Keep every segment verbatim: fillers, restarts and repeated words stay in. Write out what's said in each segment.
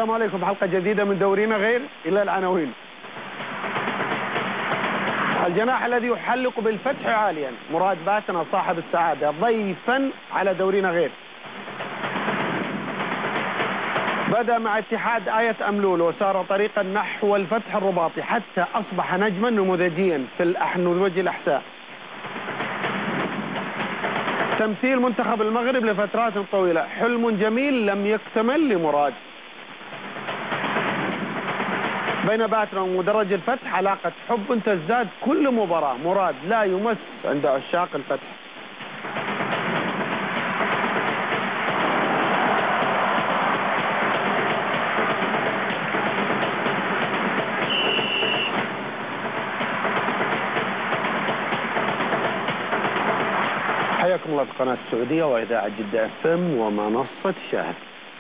السلام عليكم بحلقة جديدة من دورينا غير إلى العناوين. الجناح الذي يحلق بالفتح عاليا مراد باتنا صاحب السعادة ضيفا على دورينا غير. بدأ مع اتحاد آية أملول وسار طريقا نحو الفتح الرباطي حتى أصبح نجما نموذجيا في نموذج الأحساء. تمثيل منتخب المغرب لفترات طويلة حلم جميل لم يكتمل لمراد. بين باتنا ومدرج الفتح علاقة حب تزداد كل مباراة. مراد لا يمس عند عشاق الفتح. حياكم الله في قناة السعودية وإذاعة جدة اف ام ومنصة شاهد.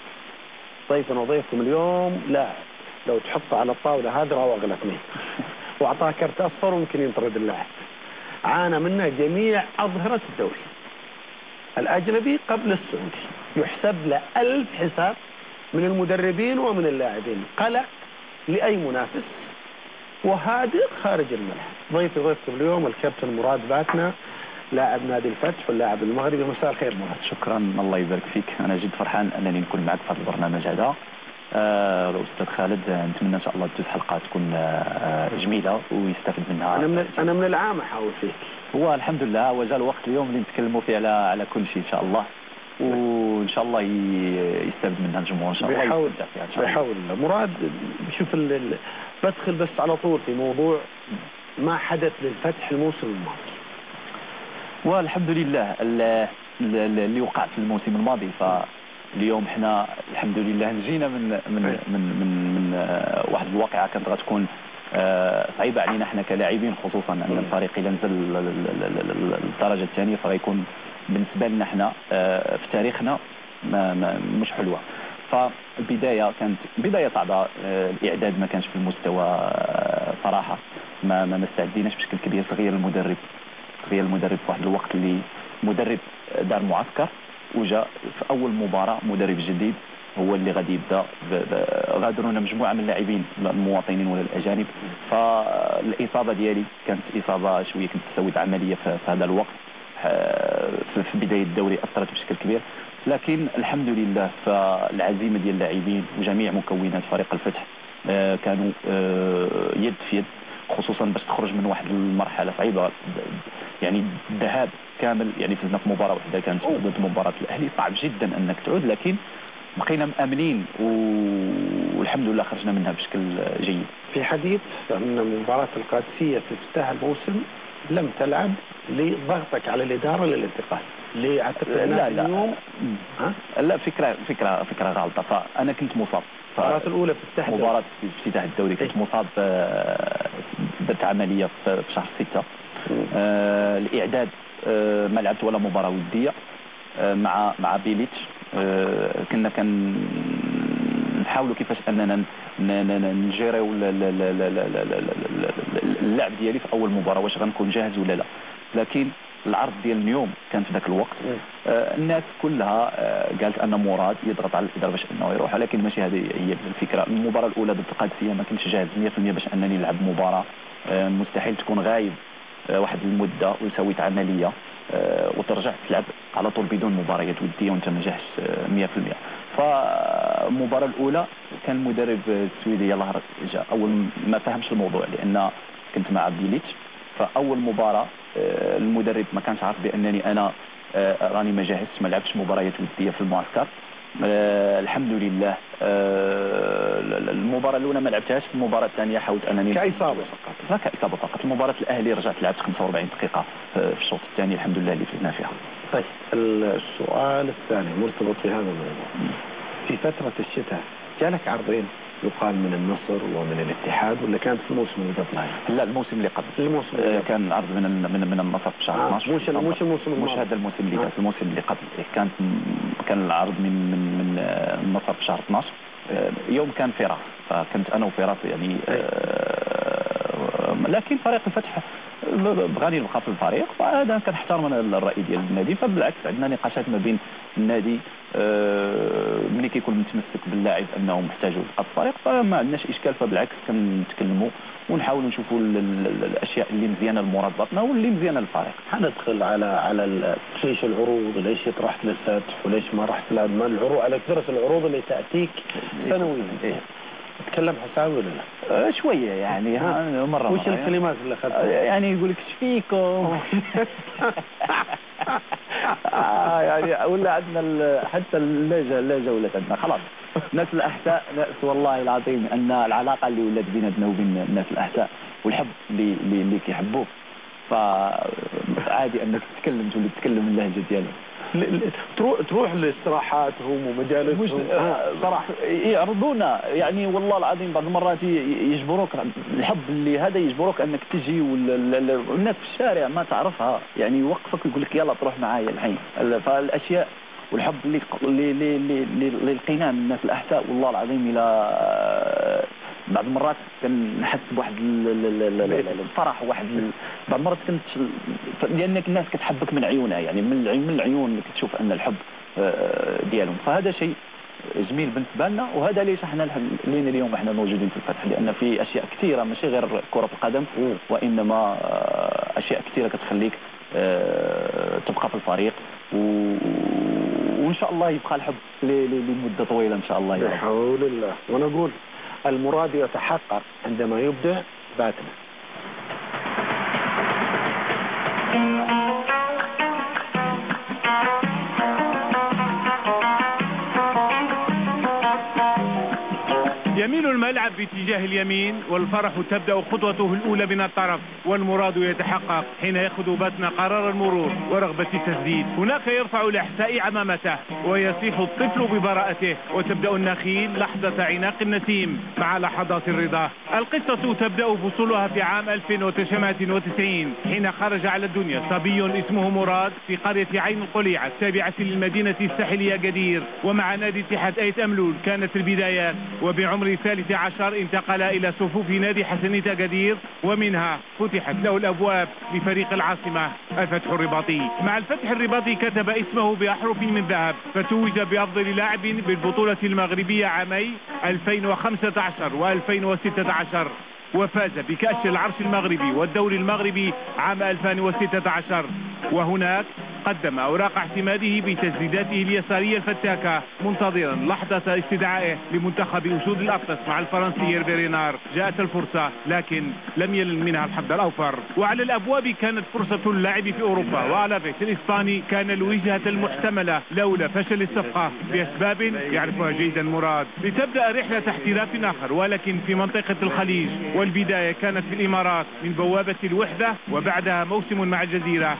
ضيفنا وضيفكم اليوم لاعب لو تحطه على الطاولة هذا راوغ لك منه واعطاه كرت اصفر وممكن ينطرد اللاعب. عانى منه جميع أظهرة الدوري الأجنبي قبل السعودي. يحسب له ألف حساب من المدربين ومن اللاعبين. قلق لأي منافس وهادئ خارج الملعب. ضيفي ضيفكم اليوم الكابتن مراد باتنا لاعب نادي الفتح واللاعب المغربي. مساء الخير مراد. شكرا الله يبارك فيك. انا جد فرحان انني نكون معك في هذا البرنامج هذا. آه الاستاذ خالد نتمنى ان شاء الله تجوز حلقات تكون آه جميله ويستفد منها. انا من انا من العام احاول فيك. هو الحمد لله وجاء الوقت اليوم اللي نتكلموا فيه على على كل شيء ان شاء الله وان شاء الله يستفد منها الجمهور ان شاء الله. بيحاول بيحاول مراد. شوف بدخل بس على طول في موضوع ما حدث للفتح الموسم الماضي. والحمد لله اللي وقع في الموسم الماضي. فاليوم احنا الحمد لله نجينا من من من من, من واحد الواقعه كانت غتكون صعيبه علينا احنا كلاعبين، خصوصا ان الفريق الى نزل للدرجه الثانيه فغيكون بالنسبه لنا احنا في تاريخنا ما ما مش حلوه. فالبدايه كانت بدايه صعبه. الاعداد ما كانش في المستوى صراحه. ما ما استعديناش بشكل كبير. تغير المدرب تغير المدرب في واحد الوقت اللي مدرب دار معسكر وجاء في اول مباراه مدرب جديد هو اللي غادي يبدا. غادرونا مجموعه من اللاعبين المواطنين ولا الاجانب. فالاصابه ديالي كانت اصابه شويه كنت سويت عمليه في هذا الوقت في بدايه الدوري اثرت بشكل كبير. لكن الحمد لله فالعزيمه ديال اللاعبين وجميع مكونات فريق الفتح كانوا يد في يد، خصوصا باش تخرج من واحد المرحله صعيبه. يعني الذهاب كامل يعني فزنا في مباراه واحده كانت ضد مباراه الاهلي. صعب جدا انك تعود، لكن بقينا مامنين والحمد لله خرجنا منها بشكل جيد. في حديث ان مباراه القادسيه في افتتاح الموسم لم تلعب لضغطك على الاداره للانتقال. ليه اعتقد لا لا اليوم ها؟ لا فكره فكره فكره غلطه. فانا كنت مصاب المباراة الأولى في افتتاح مباراة في افتتاح الدوري كنت مصاب. درت عملية في شهر ستة. آه الإعداد آه ما لعبت ولا مباراة ودية آه مع مع بيليتش. آه كنا كنحاولوا كيفاش أننا نجيريو اللعب ديالي في أول مباراة واش غنكون جاهز ولا لا. لكن العرض ديال اليوم كان في ذاك الوقت آه الناس كلها آه قالت ان مراد يضغط على الاداره باش انه يروح، لكن ماشي هذه هي الفكره. المباراه الاولى ضد القادسيه ما كنتش جاهز مية في المية باش انني نلعب مباراه. آه مستحيل تكون غايب آه واحد المده وسويت عمليه آه وترجع تلعب على طول بدون مباريات وديه وانت ما جاهز آه مية في المية. فالمباراه الاولى كان المدرب السويدي يلاه جاء اول ما فهمش الموضوع لان كنت مع بيليتش. فاول مباراه المدرب ما كانش عارف بانني انا راني ما جاهزتش ما لعبتش مباريات وديه في المعسكر. الحمد لله المباراه الاولى ما لعبتهاش. في المباراه الثانيه حاولت انني كاصابه فقط كاصابه فقط. مباراه الاهلي رجعت لعبت خمسة وأربعين دقيقه في الشوط الثاني الحمد لله اللي فزنا فيها. طيب السؤال الثاني مرتبط في هذا الموضوع. في فتره الشتاء جالك عرضين يقال من النصر ومن الاتحاد ولا كانت في الموسم اللي قبل؟ لا الموسم اللي قبل. الموسم اللي قبل كان عرض من من من النصر في شهر اثناش. مش مش الموسم مش هذا الموسم اللي فات. الموسم اللي قبل كانت كان العرض من من من النصر في شهر اثناش. يوم كان فراس فكنت انا وفراس يعني لكن فريق الفتح غادي يبقى في الفريق، فهذا كنحترم الرأي ديال النادي. فبالعكس عندنا نقاشات ما بين النادي ملي كيكون متمسك باللاعب انه محتاج يبقى في الفريق، فما عندناش اشكال. فبالعكس كنتكلموا ونحاولوا نشوفوا الاشياء اللي مزيانه لمراد باطنا واللي مزيانه للفريق. حندخل على على ليش العروض، ليش رحت للفتح وليش ما رحت للعدمان، العروض على كثرة العروض اللي تاتيك سنويا. إيه؟ تكلم حساوي ولا لا؟ آه شويه يعني ها مره وش الكلمات اللي اخذتها؟ يعني يقول لك ايش فيكم آه يعني ولا عندنا حتى اللهجه اللهجه ولات عندنا خلاص ناس الاحساء. ناس والله العظيم ان العلاقه اللي ولات بيناتنا وبين الناس الاحساء والحب اللي اللي, اللي كيحبوك، فعادي انك تتكلم تولي تتكلم اللهجه ديالهم. تروح تروح لاستراحاتهم ومجالسهم صراحه يعرضونا يعني والله العظيم بعض المرات يجبروك الحب اللي هذا يجبروك انك تجي، والناس في الشارع ما تعرفها يعني يوقفك ويقول لك يلا تروح معايا الحين. فالاشياء والحب اللي اللي اللي اللي لقيناه من الناس الاحساء والله العظيم الى بعض المرات كنحس بواحد الفرح وواحد بعض المرات كنت لانك الناس كتحبك من عيونها يعني من العيون كتشوف ان الحب ديالهم. فهذا شيء جميل بالنسبه لنا، وهذا ليش احنا لين اليوم احنا موجودين في الفتح، لان في اشياء كثيره ماشي غير كره القدم وانما اشياء كثيره كتخليك تبقى في الفريق، وان شاء الله يبقى الحب لمده طويله ان شاء الله. يا حول الله. ونقول المراد يتحقق عندما يبدأ باتنا. يميل الملعب باتجاه اليمين والفرح تبدأ خطوته الأولى من الطرف، والمراد يتحقق حين يأخذ باتنا قرار المرور ورغبة التسديد. هناك يرفع الإحساء عمامته ويصيح الطفل ببراءته، وتبدأ النخيل لحظة عناق النسيم مع لحظات الرضا. القصة تبدأ فصولها في عام ألف وتسعمائة وتسعين حين خرج على الدنيا صبي اسمه مراد في قرية عين القليعة التابعة للمدينة الساحلية جدير، ومع نادي اتحاد أيت أملول كانت البدايات، وبعمر الثالث عشر انتقل إلى صفوف نادي حسنية جدير، ومنها فتحت له الأبواب لفريق العاصمة الفتح الرباطي. مع الفتح الرباطي كتب اسمه بأحرف من ذهب، فتوج بأفضل لاعب بالبطولة المغربية عامي ألفين وخمسة عشر وألفين وستة عشر، وفاز بكأس العرش المغربي والدوري المغربي عام ألفين وستة عشر. وهناك قدم أوراق اعتماده بتسديداته اليسارية الفتاكة منتظرا لحظة استدعائه لمنتخب أسود الأطلس مع الفرنسي هيرفي رينار. جاءت الفرصة لكن لم يلن منها الحظ الأوفر. وعلى الأبواب كانت فرصة اللعب في أوروبا، وألافيس الإسباني كان الوجهة المحتملة لولا فشل الصفقة بأسباب يعرفها جيدا مراد، لتبدأ رحلة احتراف آخر ولكن في منطقة الخليج، والبداية كانت في الإمارات من بوابة الوحدة، وبعدها موسم مع الجزيرة،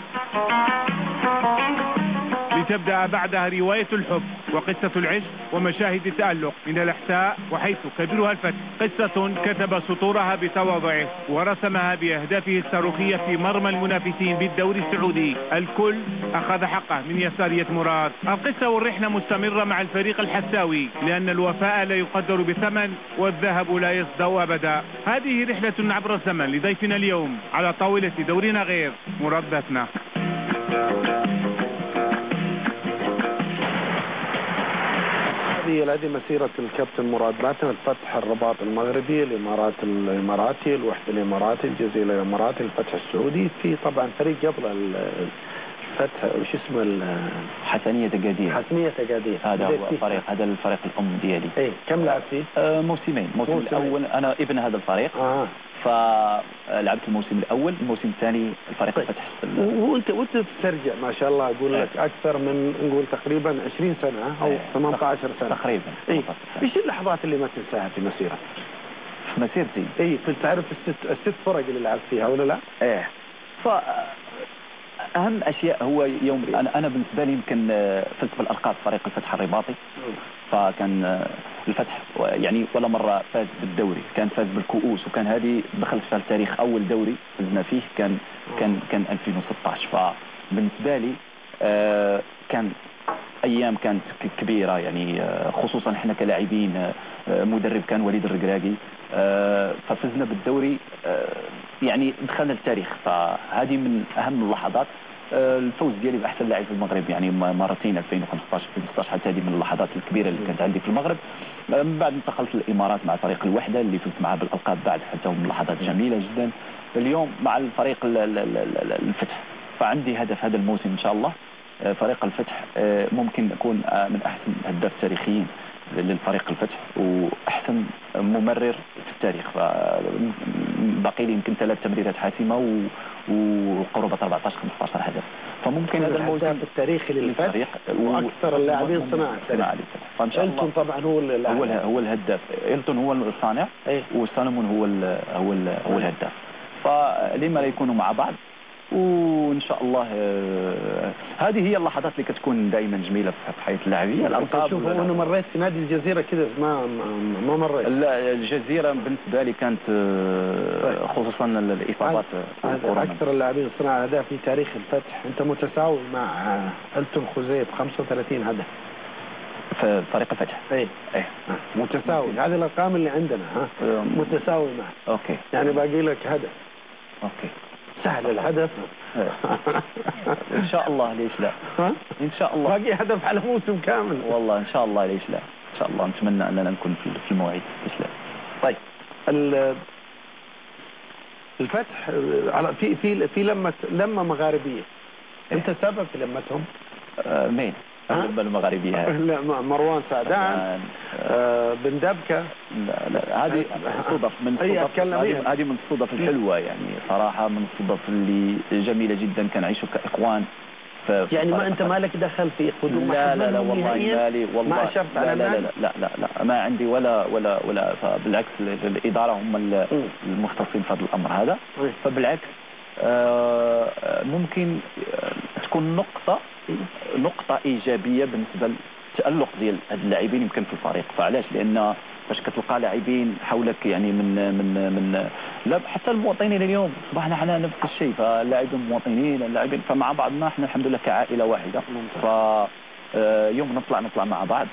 لتبدأ بعدها رواية الحب وقصة العشق ومشاهد التألق من الأحساء وحيث كبرها الفتح. قصة كتب سطورها بتواضعه ورسمها بأهدافه الصاروخية في مرمى المنافسين بالدوري السعودي. الكل أخذ حقه من يسارية مراد. القصة والرحلة مستمرة مع الفريق الحساوي، لأن الوفاء لا يقدر بثمن والذهب لا يصدأ أبدا. هذه رحلة عبر الزمن لضيفنا اليوم على طاولة دورنا غير مراد باتنا. هذه مسيرة الكابتن مراد باتنا، الفتح الرباط المغربي، الإمارات الإماراتي، الوحدة الإماراتي، الجزيرة الإماراتي، الفتح السعودي. في طبعا فريق قبل الفتح وش اسمه حسنية جدير. حسنية جدير هذا هو الفريق، هذا الفريق الأم ديالي. إيه كم لعب فيه؟ آه موسمين. الموسم الأول أنا ابن هذا الفريق. آه. فلعبت الموسم الاول، الموسم الثاني الفريق طيب. الفتح. وانت وانت تسترجع ما شاء الله اقول لك ايه. اكثر من نقول تقريبا عشرين سنه او ايه. ثمانية عشر سنه تقريبا. اي ايش اللحظات اللي ما تنساها في مسيرتك؟ في مسيرتي اي كنت تعرف الست الست فرق اللي لعبت فيها ولا لا؟ ايه. ف اهم اشياء هو يوم انا انا بالنسبه لي يمكن فزت بالالقاب فريق الفتح الرباطي. فكان الفتح يعني ولا مره فاز بالدوري، كان فاز بالكؤوس، وكان هذه دخلت في التاريخ اول دوري فزنا فيه كان كان كان ألفين وستة عشر. فبالنسبه لي آه كان ايام كانت كبيره يعني، خصوصا احنا كلاعبين، مدرب كان وليد الركراكي، ففزنا بالدوري يعني دخلنا التاريخ. فهذه من اهم اللحظات، الفوز ديالي باحسن لاعب في المغرب يعني مرتين ألفين وخمسطاش ألفين وستطاش، حتى هذه من اللحظات الكبيره اللي كانت عندي في المغرب. من بعد انتقلت للامارات مع فريق الوحده اللي فزت معاه بالالقاب بعد، حتى من اللحظات جميله جدا. اليوم مع الفريق الفتح، فعندي هدف هذا الموسم ان شاء الله فريق الفتح ممكن يكون من احسن هداف تاريخيين للفريق الفتح واحسن ممرر في التاريخ. باقي لي يمكن ثلاث تمريرات حاسمه وقرابه أربعطاش خمسطاش هدف، فممكن هذا الموسم التاريخي للفتح واكثر اللاعبين صناعه صناعه للفتح. فان شاء الله إلتون طبعا هو هو هو الهداف، إلتون هو الصانع أيه؟ وسالمون هو ال هو ال هو الهداف، فلما لا يكونوا مع بعض. وان شاء الله آه هذه هي اللحظات اللي كتكون دائما جميله في حياه اللاعبيه. الالقاب، شوف انا مريت في نادي الجزيره كذا، ما ما مريت. لا الجزيره بالنسبه لي كانت آه خصوصا الاصابات، اكثر اللاعبين صناعه اهداف في تاريخ الفتح. انت متساوي مع إلتون خوزيه ب خمسة وثلاثين هدف في فريق الفتح. اي اي متساوي. هذه الارقام اللي عندنا ها متساوي معه. اوكي يعني باقي لك هدف. اوكي سهل الهدف. ان شاء الله ليش لا، ان شاء الله باقي هدف على موسم كامل. والله ان شاء الله ليش لا، ان شاء الله نتمنى اننا نكون في الموعد. ليش لا. طيب الفتح على في في في لمه لمه مغاربيه، انت سبب في لمتهم؟ آه مين؟ اللمه المغاربيه؟ لا مروان سعدان، آه بن دبكه. لا لا هذه صدف من الصدف، هذه من الصدف الحلوه يعني صراحه، من الصدف اللي جميله جدا كنعيشوا كاخوان. يعني ما انت مالك دخل في قدوم لا لا لا والله مالي، والله ما اشرت على لا لا, لا لا لا لا ما عندي ولا ولا ولا بالعكس الاداره هم المختصين في هذا الامر هذا. فبالعكس آه ممكن تكون نقطه نقطه ايجابيه بالنسبه للتالق ديال هاد اللاعبين يمكن في الفريق. فعلاش؟ لان باش كتلقى لاعبين حولك يعني من من من لا حتى المواطنين اليوم اصبحنا حنا نفس الشيء، فاللاعبين المواطنين اللاعبين فمع بعضنا احنا الحمد لله كعائله واحده. ف يوم نطلع نطلع مع بعض.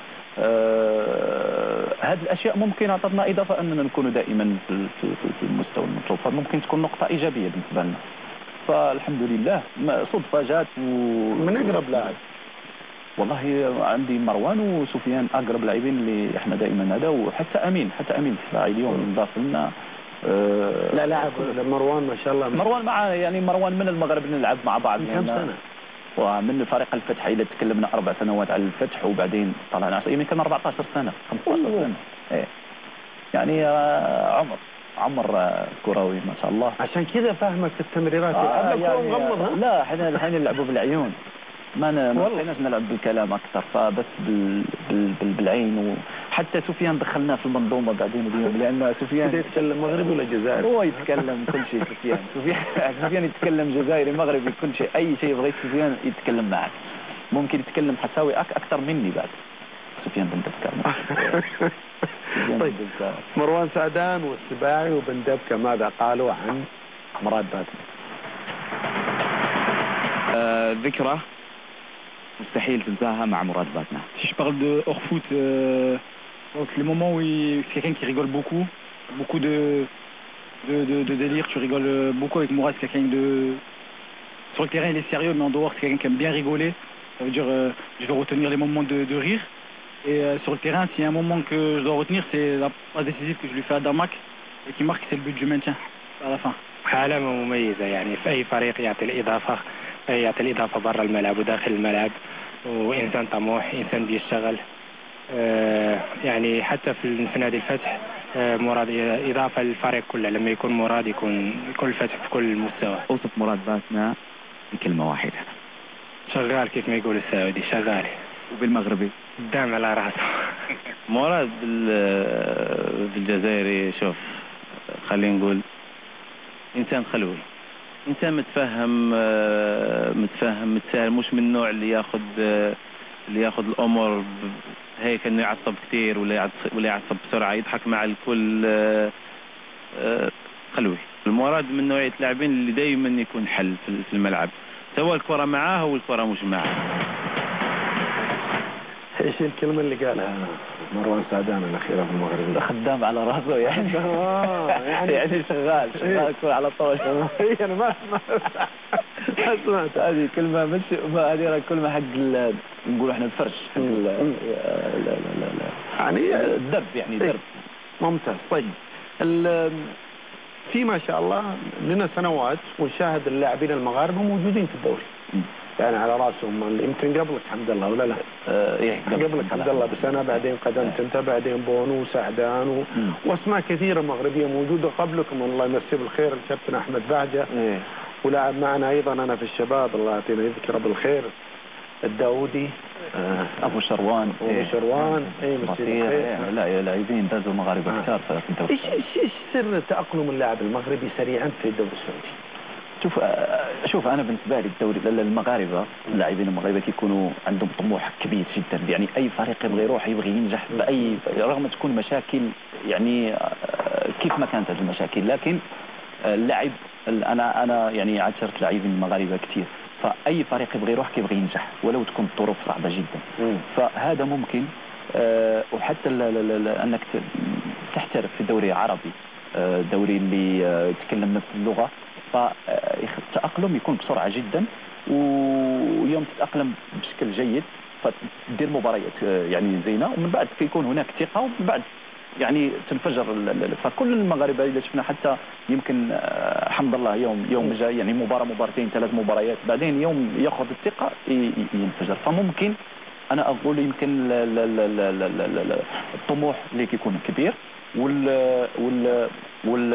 هذه الاشياء ممكن اعطتنا اضافه اننا نكونوا دائما في في المستوى المطلوب، فممكن تكون نقطه ايجابيه بالنسبه لنا. فالحمد لله صدفه جات. و من اقرب لاعب والله عندي مروان وسفيان اقرب لاعبين اللي احنا دائما هذا، وحتى امين حتى امين الدفاعي اليوم انضاف لنا. أه لا لاعب مروان ما شاء الله. مروان مع يعني مروان من المغرب نلعب مع بعض من كم سنه؟ ومن فريق الفتح اذا تكلمنا اربع سنوات على الفتح، وبعدين طلعنا يمكن أربعطاش سنه خمسطاش سنه. ايه يعني عمر عمر كروي ما شاء الله. عشان كذا فاهمك في التمريرات. آه يعني مغمض. لا احنا الحين نلعبوا بالعيون، ما ما بقيناش نلعب بالكلام اكثر، فبس بال... بال... بال... بالعين. وحتى سفيان دخلناه في المنظومه بعدين اليوم، لان سفيان يتكلم مغربي ولا جزائري؟ هو يتكلم كل شيء. سفيان سفيان سفيان يتكلم جزائري مغربي كل شيء، اي شيء بغيت سفيان يتكلم معك. ممكن يتكلم حساوي أك... اكثر مني بعد سفيان بن دبكه. طيب مروان سعدان والسباعي وبن دبكه ماذا قالوا عن مراد باتنا؟ آه ذكرى مستحيل تنساها مع مراد باتنا. Si je parle de hors foot, euh, donc les moments où il... c'est quelqu'un qui rigole beaucoup, beaucoup de de, de de délire, tu rigoles beaucoup avec Mourad, c'est quelqu'un de sur le terrain il est sérieux, mais en dehors c'est quelqu'un qui aime bien rigoler. Ça veut dire euh, je vais retenir les moments de, de rire. Et euh, sur le terrain, s'il y a un moment que je dois retenir, c'est la passe décisive que je lui fais à Damak et qui marque, c'est le but du maintien à la fin. علامة مميزة يعني في أي فريق يعطي الإضافة، يعطي الإضافة برا الملعب وداخل الملعب، وإنسان طموح، إنسان بيشتغل. آه يعني حتى في نادي الفتح آه مراد إضافة للفريق كله، لما يكون مراد يكون كل فتح في كل مستوى. أوصف مراد باتنا بكلمة واحدة: شغال كيف ما يقول السعودي، شغال. وبالمغربي دام على راسه. مراد بالجزائري شوف خلينا نقول إنسان خلوي، إنسان متفهم متفهم متساهل، مش من النوع اللي ياخذ اللي ياخذ الأمور هيك إنه يعصب كثير ولا يعصب ولا يعصب بسرعة، يضحك مع الكل. خلوي. المراد من نوعية اللاعبين اللي دائما يكون حل في الملعب، سواء الكرة معاه أو الكرة مش معاه. ايش الكلمة اللي قالها مروان سعدان الأخيرة في المغرب؟ خدام على راسه يعني. آه يعني يعني شغال شغال يكون على طول. أنا ما ما سمعت هذه كلمة مش ما هذه راه كلمة حق نقولوا احنا الفرش حق لا لا لا لا يعني الدرب يعني درب. ممتاز. طيب في ما شاء الله لنا سنوات ونشاهد اللاعبين المغاربة موجودين في الدوري. يعني على راسهم يمكن قبلك حمد الله ولا لا؟ آه إيه قبلك حمد الله بسنة، بعدين قدمت انت، بعدين بونو وسعدان و... واسماء كثيرة مغربية موجودة قبلكم، الله يمسيه بالخير الكابتن احمد بهجة. إيه. ولاعب معنا ايضا انا في الشباب الله يعطينا يذكره بالخير الداودي آه ابو شروان. ابو إيه. شروان اي مسيه إيه. لا لاعبين دازوا المغاربة آه. كثار في الدوري. ايش ايش سر تأقلم اللاعب المغربي سريعا في الدوري السعودي؟ شوف شوف انا بالنسبه لي الدوري المغاربه اللاعبين المغاربه كيكونوا عندهم طموح كبير جدا، يعني اي فريق يبغي يروح يبغي ينجح باي، رغم تكون مشاكل يعني كيف ما كانت هذه المشاكل، لكن اللاعب انا انا يعني عاشرت لاعبين مغاربه كثير، فاي فريق يبغي يروح كيبغي ينجح ولو تكون الظروف صعبه جدا. فهذا ممكن وحتى انك تحترف في دوري عربي، دوري اللي يتكلم نفس اللغه، فالتأقلم يكون بسرعة جدا، ويوم تتأقلم بشكل جيد فتدير مباريات يعني زينة، ومن بعد كيكون هناك ثقة، ومن بعد يعني تنفجر. فكل المغاربة اللي شفنا حتى يمكن الحمد لله يوم يوم جاي يعني مباراة مباراتين ثلاث مباريات بعدين يوم ياخذ الثقة ينفجر. فممكن أنا أقول يمكن الطموح اللي كيكون كبير وال وال وال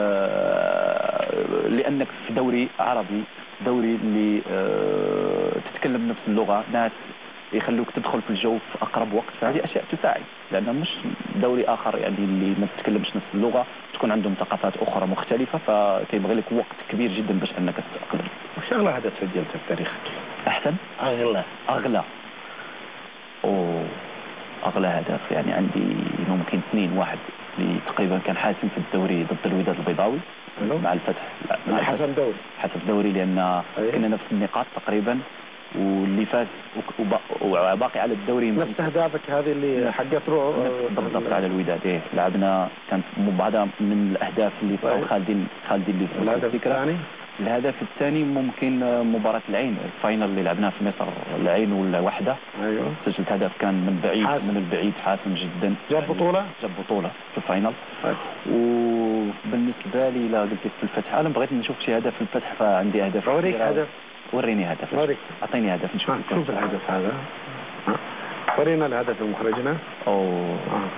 لأنك في دوري عربي، دوري اللي اه تتكلم نفس اللغة، ناس يخلوك تدخل في الجو في أقرب وقت، فهذه أشياء تساعد، لأنه مش دوري آخر يعني اللي ما تتكلمش نفس اللغة، تكون عندهم ثقافات أخرى مختلفة، فكيبغي لك وقت كبير جدا باش أنك تتأقلم. وش أغلى هدف سجلته في تاريخك؟ أحسن؟ أغلى أغلى أوه أغلى هدف يعني عندي ممكن اثنين واحد اللي تقريبا كان حاسم في الدوري ضد الوداد البيضاوي مع الفتح. مع حسب دوري حسب دوري لأن أيه. كنا نفس النقاط تقريبا، واللي فاز وباقي على الدوري نفس أهدافك هذه اللي حقت روح بالضبط على الوداد. إيه لعبنا كانت بعضها من الأهداف اللي في خالدين خالدين اللي في الهدف الثاني. الهدف الثاني ممكن مباراة العين الفاينل اللي لعبناها في مصر، العين والوحدة. ايوه سجلت هدف كان من بعيد حاسم. من البعيد حاسم جدا، جاب بطولة جاب بطولة في الفاينل. وبالنسبة لي لا قلت في الفتح انا بغيت نشوف شي هدف في الفتح، فعندي هدف. اوريك هدف، وريني هدف، وريك اعطيني هدف نشوف. شوف الهدف هذا، ورينا الهدف المخرجنا. اوه آه.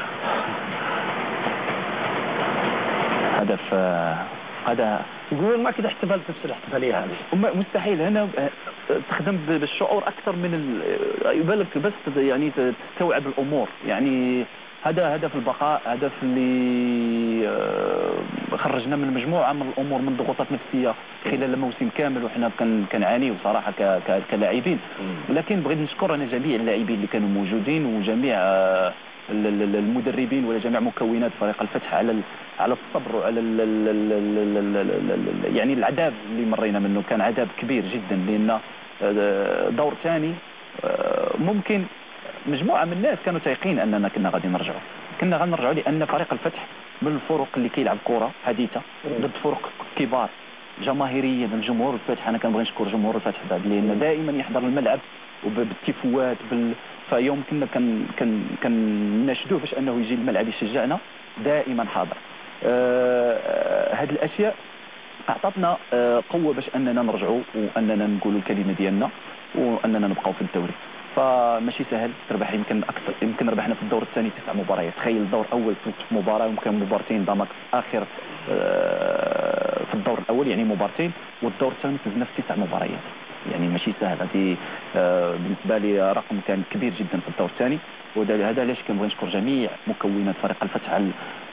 هدف آه. هذا يقولون ما كده احتفلت نفس الاحتفالية هذه. مستحيل، هنا تخدم بالشعور أكثر من ال... يبالك بس يعني تستوعب الأمور. يعني هذا هدف البقاء، هدف اللي خرجنا من مجموعة من الأمور، من ضغوطات نفسية خلال الموسم كامل، وإحنا كان كنعاني بصراحة كلاعبين. ولكن بغيت نشكر أنا جميع اللاعبين اللي كانوا موجودين، وجميع المدربين ولا جميع مكونات فريق الفتح على على الصبر وعلى ال ال ال ال يعني العذاب اللي مرينا منه. كان عذاب كبير جدا، لأن دور ثاني ممكن مجموعة من الناس كانوا تايقين أننا كنا غادي نرجعوا كنا غادي نرجعوا لأن فريق الفتح من الفرق اللي كيلعب كرة حديثة ضد فرق كبار جماهيريا. الجمهور الفتح أنا كنبغي نشكر جمهور الفتح بعد، لأن دائما يحضر الملعب وبالتيفوات بال... فيوم كنا كان كان كنناشدوه باش انه يجي الملعب يشجعنا، دائما حاضر. آه هذه الاشياء اعطتنا آه قوه باش اننا نرجعوا واننا نقولوا الكلمه ديالنا واننا نبقاو في الدوري. فماشي سهل تربح، يمكن اكثر يمكن ربحنا في الدور الثاني تسع مباريات. تخيل الدور الاول في مباراه ويمكن مباراتين ضمك اخر آه في الدور الاول يعني مباراتين، والدور الثاني فزنا في تسع مباريات. يعني ماشي سهل. هذه آه بالنسبه لي رقم كان كبير جدا في الدور الثاني، وهذا علاش كنبغي نشكر جميع مكونات فريق الفتح على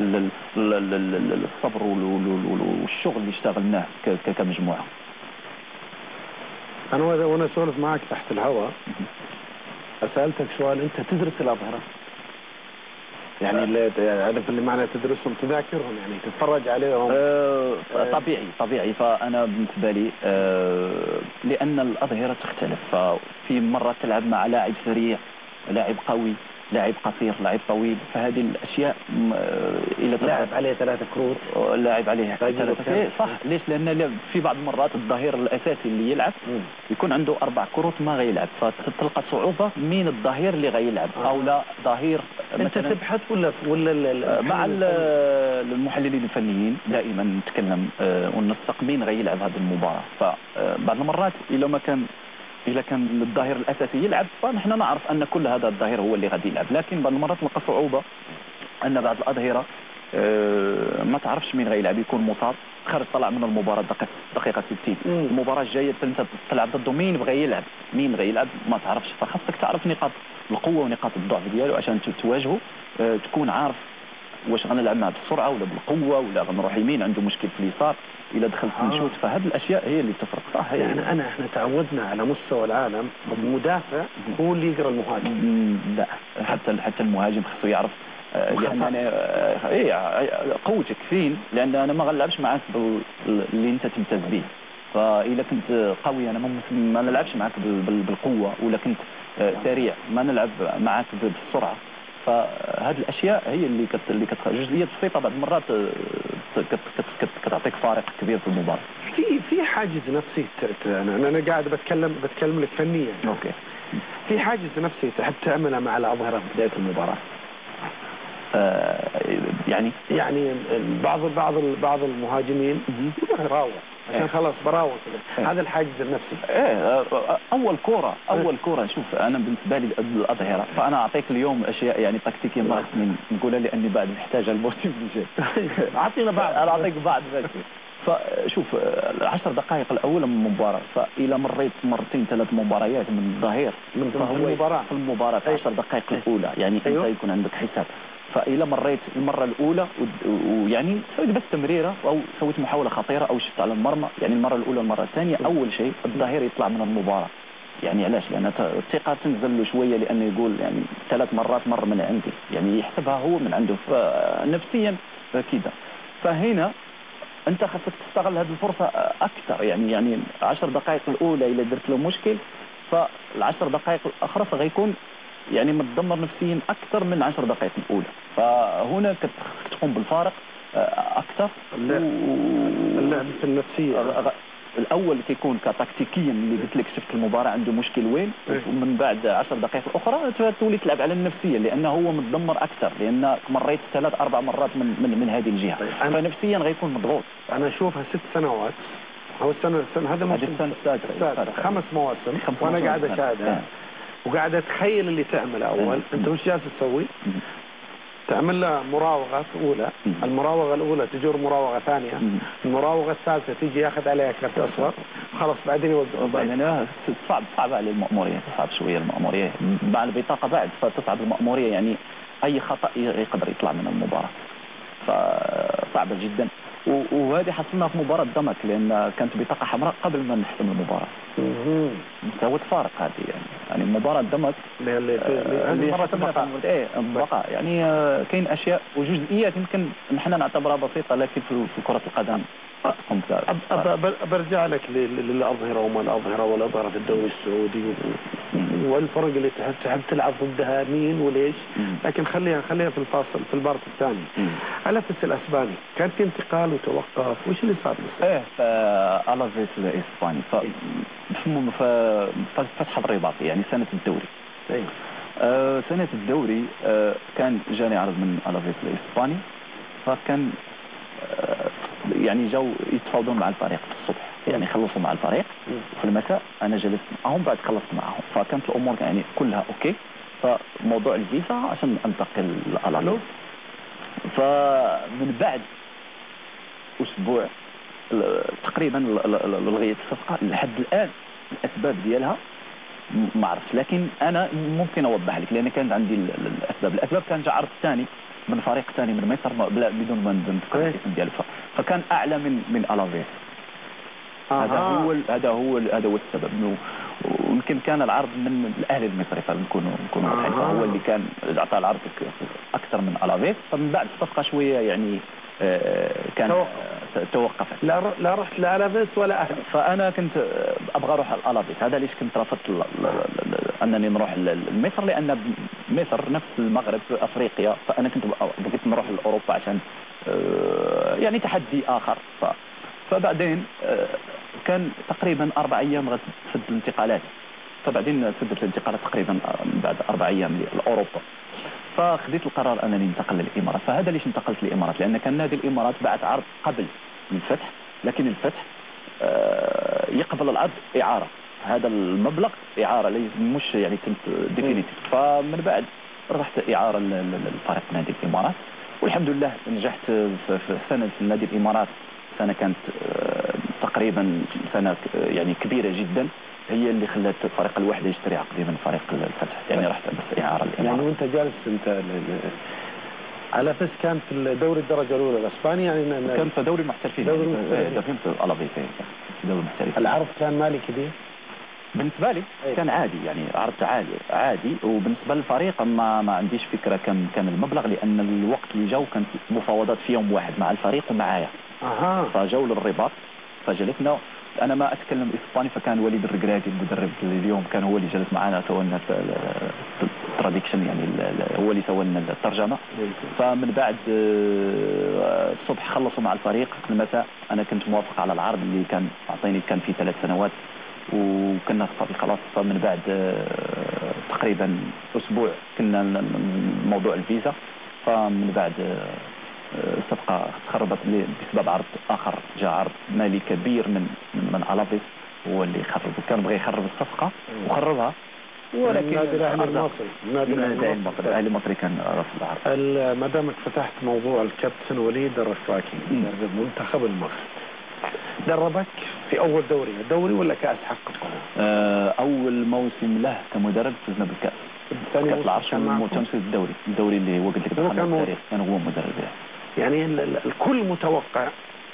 الصبر والشغل اللي اشتغلناه كمجموعه. انا وانا اسولف معك تحت الهواء سالتك سؤال، انت تدرس الاظهره؟ يعني اللي عارف اللي معنى تدرسهم تذاكرهم يعني تتفرج عليهم؟ أه طبيعي طبيعي. فأنا بالنسبة لي أه لأن الأظهرة تختلف، ففي مرة تلعب مع لاعب سريع لاعب قوي، لاعب قصير، لاعب طويل، فهذه الاشياء الى لاعب عليه ثلاثة كروت، لاعب عليه ثلاثة صح. ليش؟ لان في بعض المرات الظهير الاساسي اللي يلعب يكون عنده اربع كروت ما غيلعب، فتلقى صعوبه مين الظهير اللي غيلعب او لا ظهير. انت تبحث ولا ولا مع المحللين الفنيين دائما نتكلم وننسق مين غيلعب هذه المباراه. فبعض المرات الى ما كان إذا كان الظهير الأساسي يلعب فنحن نعرف أن كل هذا الظهير هو اللي غادي يلعب، لكن بعض المرات نلقى صعوبة أن بعض الأظهرة ما تعرفش مين غيلعب، يكون مصاب خرج طلع من المباراة دقيقة ستين، المباراة الجاية أنت تلعب ضده مين بغى يلعب مين غي يلعب ما تعرفش، فخاصك تعرف نقاط القوة ونقاط الضعف ديالو عشان تواجهه، تكون عارف واش غنلعب معاه بالسرعة ولا بالقوة ولا غنروح يمين عنده مشكل في اليسار إلى دخلت آه. نشوت. فهذه الأشياء هي اللي تفرق صح. يعني أنا إحنا تعودنا على مستوى العالم المدافع هو اللي يقرأ المهاجم. لا حتى حتى المهاجم خصو يعرف لأن أنا إيه قوتك فين، لأن أنا ما غنلعبش معاك باللي أنت تمتاز به، فإذا كنت قوي أنا ما نلعبش معاك بالقوة، ولا كنت سريع ما نلعب معاك بالسرعة. فهذه الاشياء هي اللي كت اللي كت جزئيات بسيطه بعض المرات كتعطيك فارق كبير في المباراه. في في حاجز نفسي انا انا قاعد بتكلم بتكلم لك فنيا. اوكي. في حاجز نفسي تحب تعملها مع الاظهره في بدايه المباراه. آه يعني يعني بعض بعض بعض المهاجمين يراوغ عشان خلاص براوغ كده. هذا الحاجز النفسي. ايه اول كوره اول كوره شوف انا بالنسبه لي الاظهره، فانا اعطيك اليوم اشياء يعني تكتيكيه ما نقولها لاني بعد نحتاجها الموسم الجاي. اعطينا بعض. انا اعطيك بعض بس. فشوف العشر دقائق الاولى من المباراه، فإذا مريت مرتين ثلاث مباريات من الظهير من المباراه في المباراه في العشر دقائق الاولى يعني أيوه؟ انت يكون عندك حساب. فإذا مريت المرة الأولى ويعني سويت بس تمريرة أو سويت محاولة خطيرة أو شفت على المرمى، يعني المرة الأولى المرة الثانية أول شيء الظهير يطلع من المباراة. يعني علاش؟ لأن الثقة تنزل له شوية، لأنه يقول يعني ثلاث مرات مر من عندي، يعني يحسبها هو من عنده نفسيا كذا. فهنا أنت خاصك تستغل هذه الفرصة أكثر، يعني يعني عشر دقائق الأولى إذا درت له مشكل فالعشر دقائق الأخرى فغيكون يعني متدمر نفسيا اكثر من عشر دقائق الاولى، فهنا تقوم بالفارق اكثر. اللعب النفسيه الاول كيكون كتكتيكيا اللي قلت لك شفت المباراه عنده مشكل وين، ومن بعد عشر دقائق الاخرى تولي تلعب على النفسيه لانه هو متدمر اكثر، لان مريت ثلاث اربع مرات من من, من هذه الجهه، فنفسيا غيكون مضغوط. انا اشوفها ست سنوات او السنه السنه هذا الموسم السنه السادسه خمس مواسم وانا قاعد اشاهدها وقاعد اتخيل اللي تعمل اول. انت وش جالس تسوي؟ تعمل له مراوغه اولى، المراوغه الاولى تجر مراوغه ثانيه، المراوغه الثالثه تيجي ياخذ عليها كرت اصفر، خلاص بعدين يوقف. بعدين صعب صعب على المأموريه، صعب شويه المأموريه مع البطاقه بعد، فتصعب المأموريه يعني اي خطا يقدر يطلع من المباراه، فصعبه جدا. وهذه حصلنا في مباراة دمك لأن كانت بطاقة حمراء قبل ما نحسم المباراة. سوت فارق هذه يعني يعني مباراة دمك اللي اللي مرة البقاء ايه البقاء يعني آه كاين أشياء وجزئيات يمكن نحن نعتبرها بسيطة، لكن في كرة القدم برجع لك للأظهرة وما الأظهرة والأظهرة في الدوري السعودي والفرق اللي تحب تحب تلعب ضدها مين وليش، لكن خليها خليها في الفاصل في البارت الثاني. ألافيس الأسباني كان في انتقال وتوقف، وش اللي صار؟ ايه ألافيس الإسباني في فتح الرباط يعني سنة الدوري. ايه آه سنة الدوري آه كان جاني عرض من ألافيس الإسباني، فكان آه يعني جو يتفاوضون مع الفريق في الصبح، يعني خلصوا مع الفريق في المساء انا جلست معهم بعد خلصت معهم، فكانت الامور يعني كلها اوكي. فموضوع الفيزا عشان انتقل لألافيس، فمن بعد اسبوع تقريبا لغايه الصفقه لحد الان الاسباب ديالها ما عرفتش، لكن انا ممكن اوضح لك لان كانت عندي الاسباب. الاسباب كان جاء عرض ثاني من فريق ثاني من مصر بدون ما نذكر الاسم ديالو، فكان اعلى من من ألافيس. آه. هذا هو هذا هو هذا هو السبب، ويمكن كان العرض من الاهلي المصري فنكونوا نكونوا واضحين، آه. فهو اللي كان اعطى العرض اكثر من ألافيس. فمن بعد الصفقه شويه يعني آه كان توقف. توقفت لا لا رحت لا ألافيس ولا أهلي، فانا كنت ابغى اروح على ألافيس، هذا ليش كنت رفضت انني نروح لمصر، لان مصر نفس المغرب في افريقيا، فانا كنت بغيت نروح لاوروبا عشان يعني تحدي اخر. ف فبعدين كان تقريبا اربع ايام غتسد الانتقالات، فبعدين سدت الانتقالات تقريبا بعد اربع ايام لاوروبا، فخذيت القرار انني انتقل للامارات. فهذا ليش انتقلت للامارات، لان كان نادي الامارات بعت عرض قبل الفتح، لكن الفتح يقبل العرض اعاره، هذا المبلغ اعاره ليس مش يعني كنت ديفينيتيف. فمن بعد رحت اعاره للفريق نادي الامارات، والحمد لله نجحت في سنه في نادي الامارات. سنه كانت تقريبا سنه يعني كبيره جدا، هي اللي خلت الفريق الوحده يشتري عقدي من فريق الفتح، يعني رحت بس اعاره الامارات. يعني وانت جالس انت على اساس كان في دوري الدرجه الاولى الاسباني، يعني كان في دوري المحترفين، دوري المحترفين في الالافيس، دوري المحترفين. العرض كان مالي كبير بالنسبه لي أيه. كان عادي، يعني عرض عادي عادي، وبالنسبه للفريق ما ما عنديش فكره كم كان المبلغ، لان الوقت اللي جاو كانت مفاوضات في يوم واحد مع الفريق ومعايا. اها فجاو للرباط، فجلسنا. انا ما اتكلم اسباني، فكان وليد الركراكي المدرب اليوم كان هو اللي جلس معنا سوى لنا التراديكشن، يعني هو اللي سوى لنا الترجمه. فمن بعد الصبح خلصوا مع الفريق المساء، انا كنت موافق على العرض اللي كان اعطيني، كان في ثلاث سنوات وكنا صافي خلاص. فمن بعد تقريبا اسبوع كنا موضوع الفيزا، فمن بعد الصفقه تخربت بسبب عرض اخر، جاء عرض مالي كبير من من, من الافيس، هو اللي خرب، كان بغى يخرب الصفقه وخربها، ولكن النادي الاهلي المصري النادي المصري الاهلي المصري كان رفض العرض. ما دامك فتحت موضوع الكابتن وليد الركراكي مدرب منتخب المغرب، دربك في اول دوري الدوري ولا كاس حققه؟ اول موسم له كمدرب فزنا بالكاس، ثاني كاس العرش والموسم الدوري الدوري اللي هو قلت لك دخل التاريخ، كان هو مدرب. يعني الكل متوقع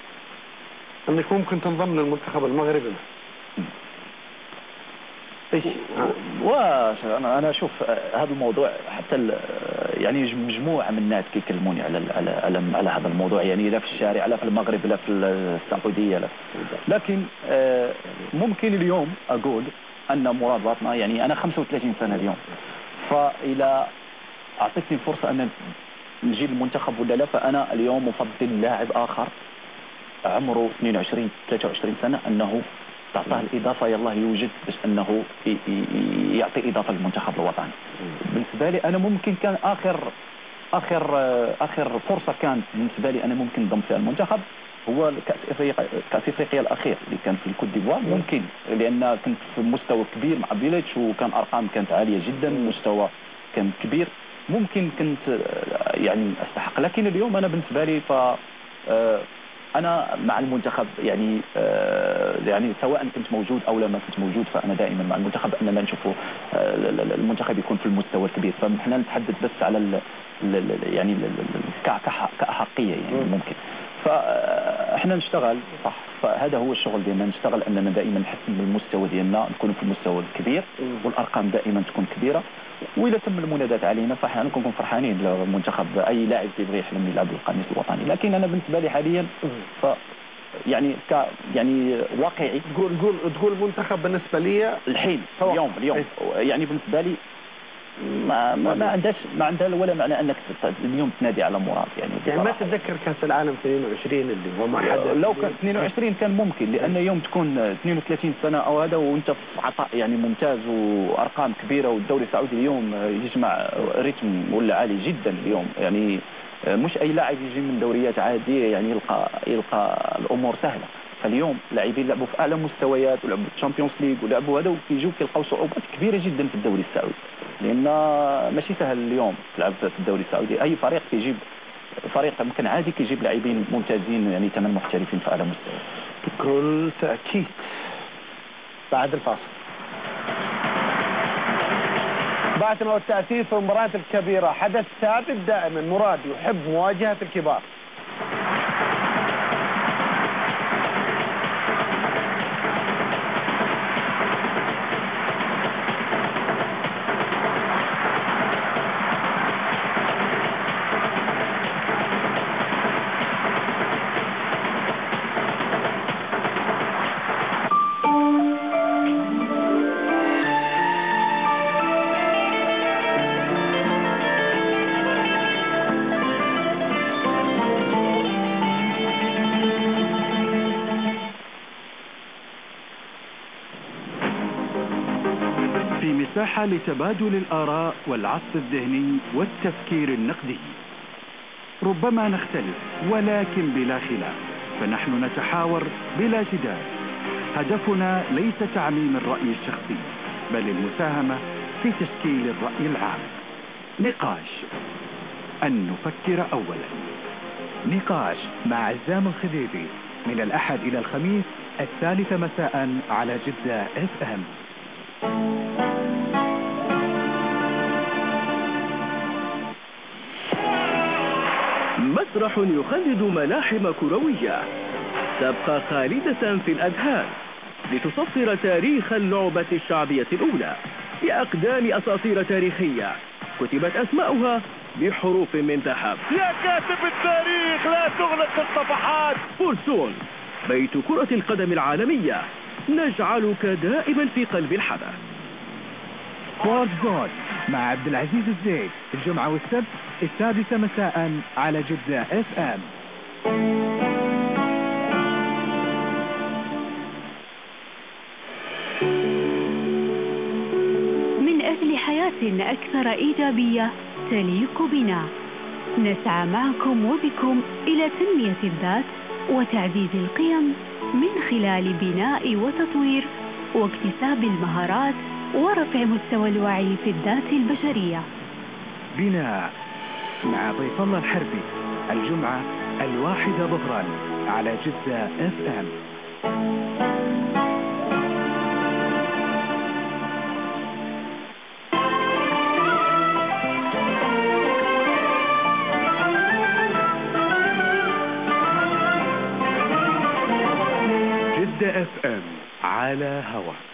انك ممكن تنضم للمنتخب المغربي. ايش واش انا انا اشوف هذا الموضوع، حتى يعني مجموعه من الناس كيكلموني على على على, على هذا الموضوع، يعني لا في الشارع لا في المغرب لا في السعوديه لا. لكن ممكن اليوم اقول ان مراد باطنه، يعني انا خمسة وثلاثين سنه اليوم، فإذا اعطيتني فرصه ان نجي المنتخب ولا لا، فانا اليوم افضل لاعب اخر عمره اثنين وعشرين ثلاثة وعشرين سنه انه تعطاه الاضافه، يلا يوجد باش انه يعطي اضافه للمنتخب الوطني. بالنسبه لي انا ممكن كان اخر اخر اخر فرصه كانت بالنسبه لي انا ممكن انضم فيها المنتخب هو كاس افريقيا، كاس افريقيا الاخير اللي كان في الكوت ديفوار، ممكن لان كنت في مستوى كبير مع بيليتش، وكان ارقام كانت عاليه جدا، مستوى كان كبير، ممكن كنت يعني استحق. لكن اليوم انا بالنسبه لي ف انا مع المنتخب، يعني يعني سواء كنت موجود او لا ما كنت موجود، فانا دائما مع المنتخب، اننا نشوفه المنتخب يكون في المستوى الكبير. فاحنا نتحدث بس على ال يعني كاحقيه، يعني ممكن فاحنا نشتغل صح، فهذا هو الشغل ديالنا، نشتغل اننا دائما نحسن من المستوى ديالنا، نكون في المستوى الكبير والارقام دائما تكون كبيره، واذا تم المنادات علينا فاحنا نكون فرحانين. المنتخب اي لاعب يبغي يحلم يلعب القميص الوطني، لكن انا بالنسبه لي حاليا ف يعني ك يعني واقعي تقول تقول تقول المنتخب بالنسبه لي الحين اليوم اليوم يعني بالنسبه لي ما ما, ما عندهاش ما عندها ولا معنى انك اليوم تنادي على مراد، يعني يعني ما تتذكر كاس العالم اثنين وعشرين اللي هو ما حد لو كان اثنين وعشرين كان ممكن، لان يوم تكون اثنين وثلاثين سنه او هذا وانت في عطاء يعني ممتاز وارقام كبيره، والدوري السعودي اليوم يجمع رتم ولا عالي جدا اليوم، يعني مش اي لاعب يجي من دوريات عاديه يعني يلقى يلقى الامور سهله. فاليوم لاعبين لعبوا في اعلى مستويات ولعبوا الشامبيونز ليج ولعبوا هذا، وكيجوا كيلقاو صعوبات كبيره جدا في الدوري السعودي، لان ماشي سهل اليوم تلعب في الدوري السعودي. اي فريق كيجيب فريق ممكن عادي كيجيب لاعبين ممتازين، يعني ثمان محترفين في اعلى مستوى. بكل تاكيد. بعد الفاصل بعثنا والتأثير في المباريات الكبيرة حدث ثابت دائما. مراد يحب مواجهة الكبار. مساحة لتبادل الآراء والعصف الذهني والتفكير النقدي. ربما نختلف ولكن بلا خلاف، فنحن نتحاور بلا جدال. هدفنا ليس تعميم الرأي الشخصي، بل المساهمة في تشكيل الرأي العام. نقاش، أن نفكر أولا. نقاش مع عزام الخديبي من الأحد إلى الخميس الثالثة مساء على جدة اف ام. مسرح يخلد ملاحم كروية تبقى خالدة في الأذهان لتصفر تاريخ اللعبة الشعبية الأولى بأقدام أساطير تاريخية كتبت أسماؤها بحروف من ذهب. يا كاتب التاريخ لا تغلق الصفحات. فورسون، بيت كرة القدم العالمية، نجعلك دائما في قلب الحدث. سبورت زون مع عبد العزيز الزيد الجمعة والسبت السادسة مساء على جدة اف ام. من أجل حياة أكثر إيجابية تليق بنا، نسعى معكم وبكم إلى تنمية الذات وتعزيز القيم من خلال بناء وتطوير واكتساب المهارات ورفع مستوى الوعي في الذات البشرية. بناء مع ضيف الله الحربي الجمعة الواحدة ظهرا على جدة اف ام. جدة اف ام على هواك.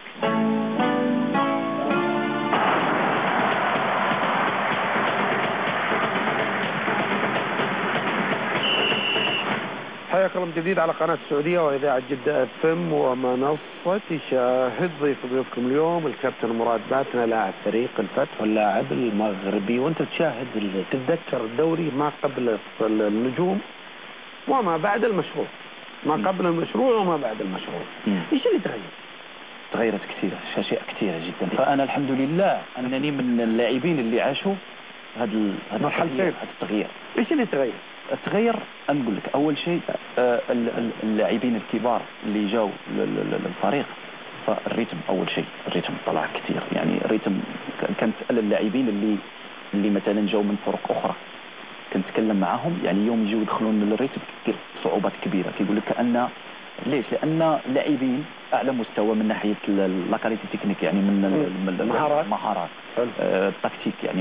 حياكم الله من جديد على قناة السعودية وإذاعة جدة اف ام ومنصة شاهد. ضيف ضيوفكم اليوم الكابتن مراد باتنا لاعب فريق الفتح واللاعب المغربي. وانت تشاهد تتذكر الدوري ما قبل النجوم وما بعد المشروع، ما قبل المشروع وما بعد المشروع. ايش اللي تغير؟ تغيرت كثير، أشياء كثيرة جدا. فأنا الحمد لله أنني من اللاعبين اللي عاشوا هذا هذا التغيير. ايش اللي تغير؟ التغير أنا نقول لك أول شيء اللاعبين الكبار اللي جاوا للفريق، فالريتم أول شيء الريتم طلع كثير. يعني الريتم كنت أسأل اللاعبين اللي اللي مثلا جاوا من فرق أخرى، كنت أتكلم معهم يعني يوم يجوا يدخلون للريتم كثير صعوبات كبيرة. كيقول لك أن ليش؟ لأن لاعبين أعلى مستوى من ناحية لاكاليتي تكنيك، يعني من المهارات مهارات التكتيك، يعني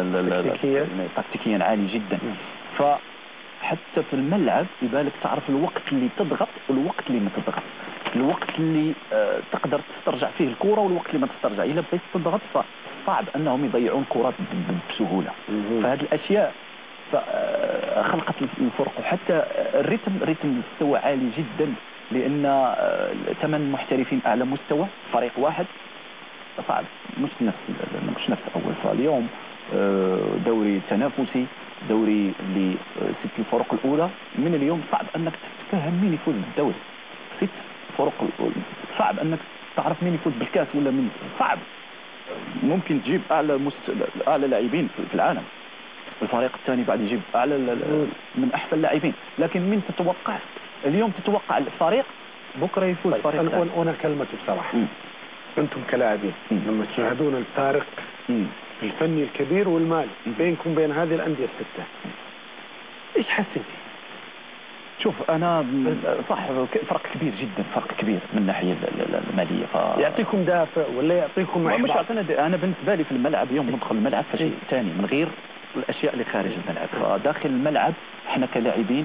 من تكتيكيا عالي جدا. فحتى في الملعب يبالك تعرف الوقت اللي تضغط والوقت اللي ما تضغط، الوقت اللي تقدر تسترجع فيه الكرة والوقت اللي ما تسترجع. إذا بغيت تضغط فصعب أنهم يضيعون كرات بسهولة. فهذه الأشياء خلقت الفرق. وحتى الريتم الريتم مستوى عالي جدا، لأن ثمان محترفين أعلى مستوى فريق واحد صعب، مش نفس مش نفس أول. فاليوم دوري تنافسي، دوري اللي ست الفرق الأولى من اليوم صعب أنك تتفهم مين يفوز بالدوري. ست فرق صعب أنك تعرف مين يفوز بالكاس ولا مين، صعب. ممكن تجيب أعلى مست... أعلى لاعبين في العالم، الفريق الثاني بعد يجيب أعلى من أحسن اللاعبين، لكن من تتوقع اليوم تتوقع الفريق بكرة يفوز طيب فريق ثاني. وأنا كلمة بصراحة م. أنتم كلاعبين لما تشاهدون الفارق م. الفني الكبير والمالي بينكم بين هذه الأندية الستة، إيش حسيتي؟ شوف أنا صح فرق كبير جدا، فرق كبير من الناحية المالية. ف... يعطيكم دافع ولا يعطيكم محبط؟ مش عطينا. أنا بالنسبة لي في الملعب يوم ندخل الملعب فشيء ثاني من غير الأشياء اللي خارج الملعب. فداخل الملعب احنا كلاعبين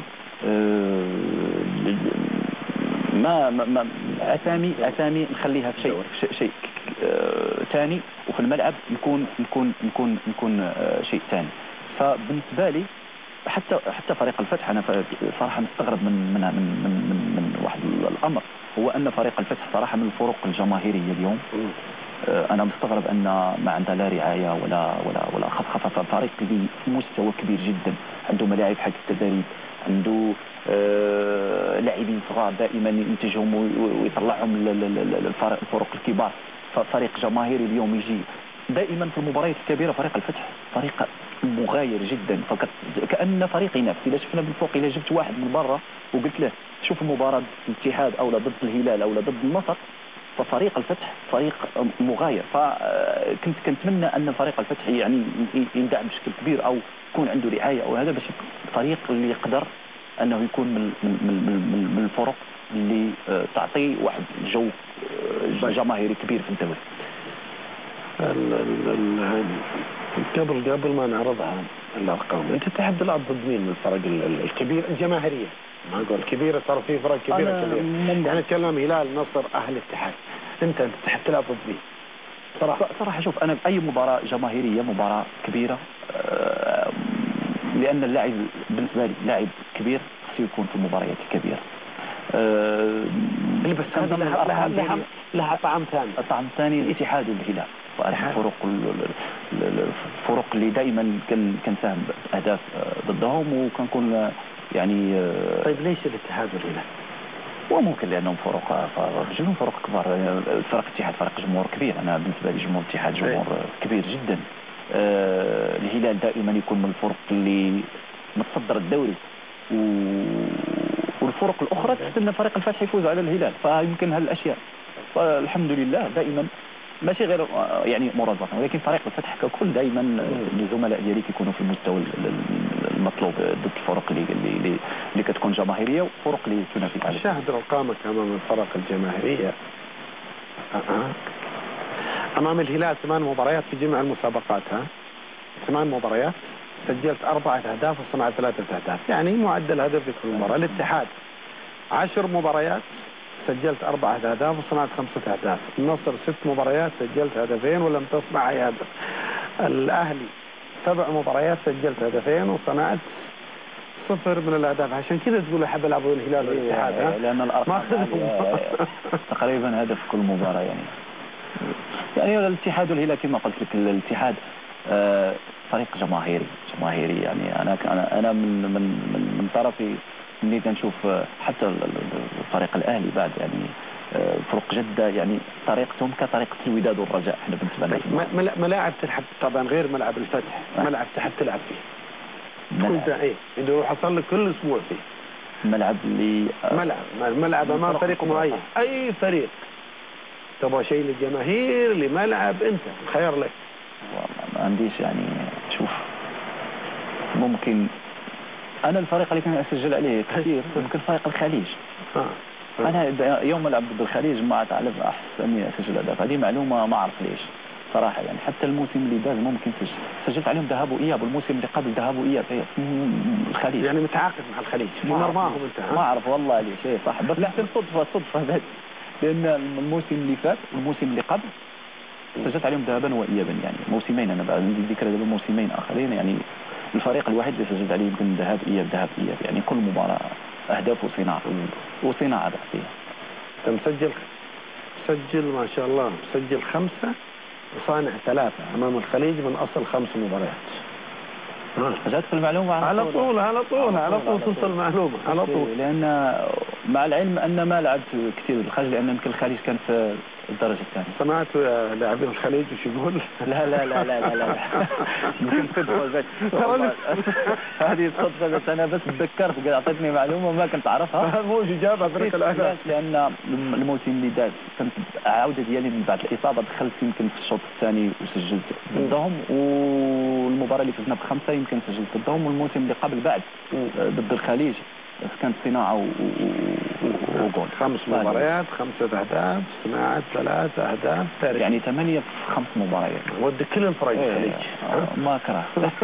ما ما أسامي أسامي نخليها في شيء شيء, شيء ثاني، وفي الملعب نكون نكون نكون نكون شيء ثاني. فبالنسبة لي حتى حتى فريق الفتح أنا صراحة مستغرب من من من من, من, من واحد الأمر، هو أن فريق الفتح صراحة من الفرق الجماهيرية اليوم. أنا مستغرب أن ما عندها لا رعاية ولا ولا ولا خفخفة. فريق اللي مستوى كبير جدا، عنده ملاعب حق التدريب، عنده آه لاعبين صغار دائما ينتجهم ويطلعهم للفرق الكبار. فريق جماهيري اليوم يجي دائما في المباريات الكبيرة. فريق الفتح فريق مغاير جدا، فكأن فريق ينافس. إذا شفنا بالفوق، إذا جبت واحد من برا وقلت له شوف المباراة ضد الاتحاد أو ضد الهلال أو ضد النصر، ففريق الفتح فريق مغاير. فكنت كنتمنى أن فريق الفتح يعني يندعم بشكل كبير أو يكون عنده رعاية أو هذا، باش فريق اللي يقدر أنه يكون من من من من الفرق اللي تعطي واحد جو جماهيري كبير في الدوري. قبل قبل ما نعرضها الأرقام، أنت تحب تلعب ضد مين من الفرق الكبيرة الجماهيرية؟ ما أقول كبيرة، صار في فرق كبيرة كبيرة، يعني نتكلم هلال، نصر، أهلي، اتحاد. أنت أنت تحب تلعب ضد مين؟ صراحة صراحة شوف، أنا بأي مباراة جماهيرية مباراة كبيرة، لأن اللاعب بالنسبة لي لاعب كبير خصو يكون في المباريات الكبيرة. اللي بس هذا لها لها لها طعم ثاني. الطعم الثاني الاتحاد والهلال، الفرق الفرق اللي دائما كان كنساهم بأهداف ضدهم وكنكون يعني. طيب ليش الاتحاد والهلال؟ وممكن لأنهم فرق جمهور فرق كبار. فرق الاتحاد فرق جمهور كبير، أنا بالنسبة لي جمهور الاتحاد جمهور كبير جدا. أه الهلال دائما يكون من الفرق اللي متصدر الدوري، و... والفرق الأخرى تستنى فريق الفتح يفوز على الهلال، فيمكن هالأشياء. فالحمد لله دائما ماشي غير يعني مرازقة، ولكن فريق الفتح ككل دائما الزملاء ديالي كيكونوا في المستوى المطلوب ضد الفرق اللي اللي اللي كتكون جماهيريه وفرق اللي تنافس عليها. شاهد ارقامك امام الفرق الجماهيريه. أه. امام الهلال ثمان مباريات في جميع المسابقات، ها ثمان مباريات سجلت أربعة أهداف وصنعت ثلاثة أهداف، يعني معدل هدف في كل مباراة. الاتحاد عشر مباريات سجلت أربعة أهداف وصنعت خمسة أهداف. النصر ست مباريات سجلت هدفين ولم تصنع أي هدف. الأهلي سبع مباريات سجلت هدفين وصنعت صفر من الأهداف. عشان كذا تقول أحب ألعب الهلال والاتحاد، ها؟ لأن الأرقام تقريبا هدف كل مباراة يعني. يعني الاتحاد والهلال كما قلت لك، الاتحاد آه فريق جماهيري جماهيري يعني. أنا أنا أنا من من من, من طرفي اني كنشوف حتى الفريق الاهلي بعد يعني فرق جده يعني طريقتهم كطريقه الوداد والرجاء. احنا بالنسبه لنا ملاعب تلعب طبعا غير ملعب الفتح، ملعب تحب تلعب فيه كنت ايه اللي حصل لك كل اسبوع فيه ملعب اللي ملعب ملعب امام فريق معين. اي فريق تبغى شيء للجماهير لملعب انت خير لك. والله ما عنديش يعني. شوف ممكن أنا الفريق اللي كان أسجل عليه كثير ممكن فريق الخليج. آه. أنا يوم ألعب ضد الخليج ما أتعلم أحس أني أسجل أهداف، هذه معلومة ما أعرف ليش صراحة يعني. حتى الموسم اللي داز ممكن سجل. سجلت عليهم ذهاب وإياب، والموسم اللي قبل ذهاب وإياب في الخليج. يعني متعاقد مع الخليج ما أعرف ما أعرف والله ليش شيء صح، بس لا صدفة صدفة بس، لأن الموسم اللي فات والموسم اللي قبل سجلت عليهم ذهابا وإيابا يعني موسمين. أنا بعد عندي ذكرى موسمين آخرين يعني. الفريق الواحد اللي سجلت عليه يمكن ذهاب إياب ذهاب إياب يعني كل مباراة أهداف وصناعة وصناعة بحثية. مسجل مسجل ما شاء الله، مسجل خمسة وصانع ثلاثة أمام الخليج من أصل خمس مباريات. جاتك المعلومة على طول على طول على طول توصل المعلومة على طول. لأن مع العلم أن ما لعبت كثير بالخارج، لأن يمكن الخليج كان في الدرجة الثانية. سمعت لاعبين الخليج وش يقول؟ لا لا لا لا لا لا يمكن صدفة بس. هذه صدفة بس، أنا بس تذكرت قد أعطتني معلومة ما كنت أعرفها. مو إجابة فريق الأهلي. لأن الموسم اللي داز كنت عودة ديالي من بعد الإصابة، دخلت يمكن في الشوط الثاني وسجلت ضدهم، والمباراة اللي فزنا بخمسة يمكن سجلت ضدهم، والموسم اللي قبل بعد ضد الخليج كانت صناعة وجول. خمس مباريات خمسة أهداف، صناعة ثلاثة أهداف، يعني ثمانية في خمس مباريات. ودي كل الفرق الخليج. ايه ما كره.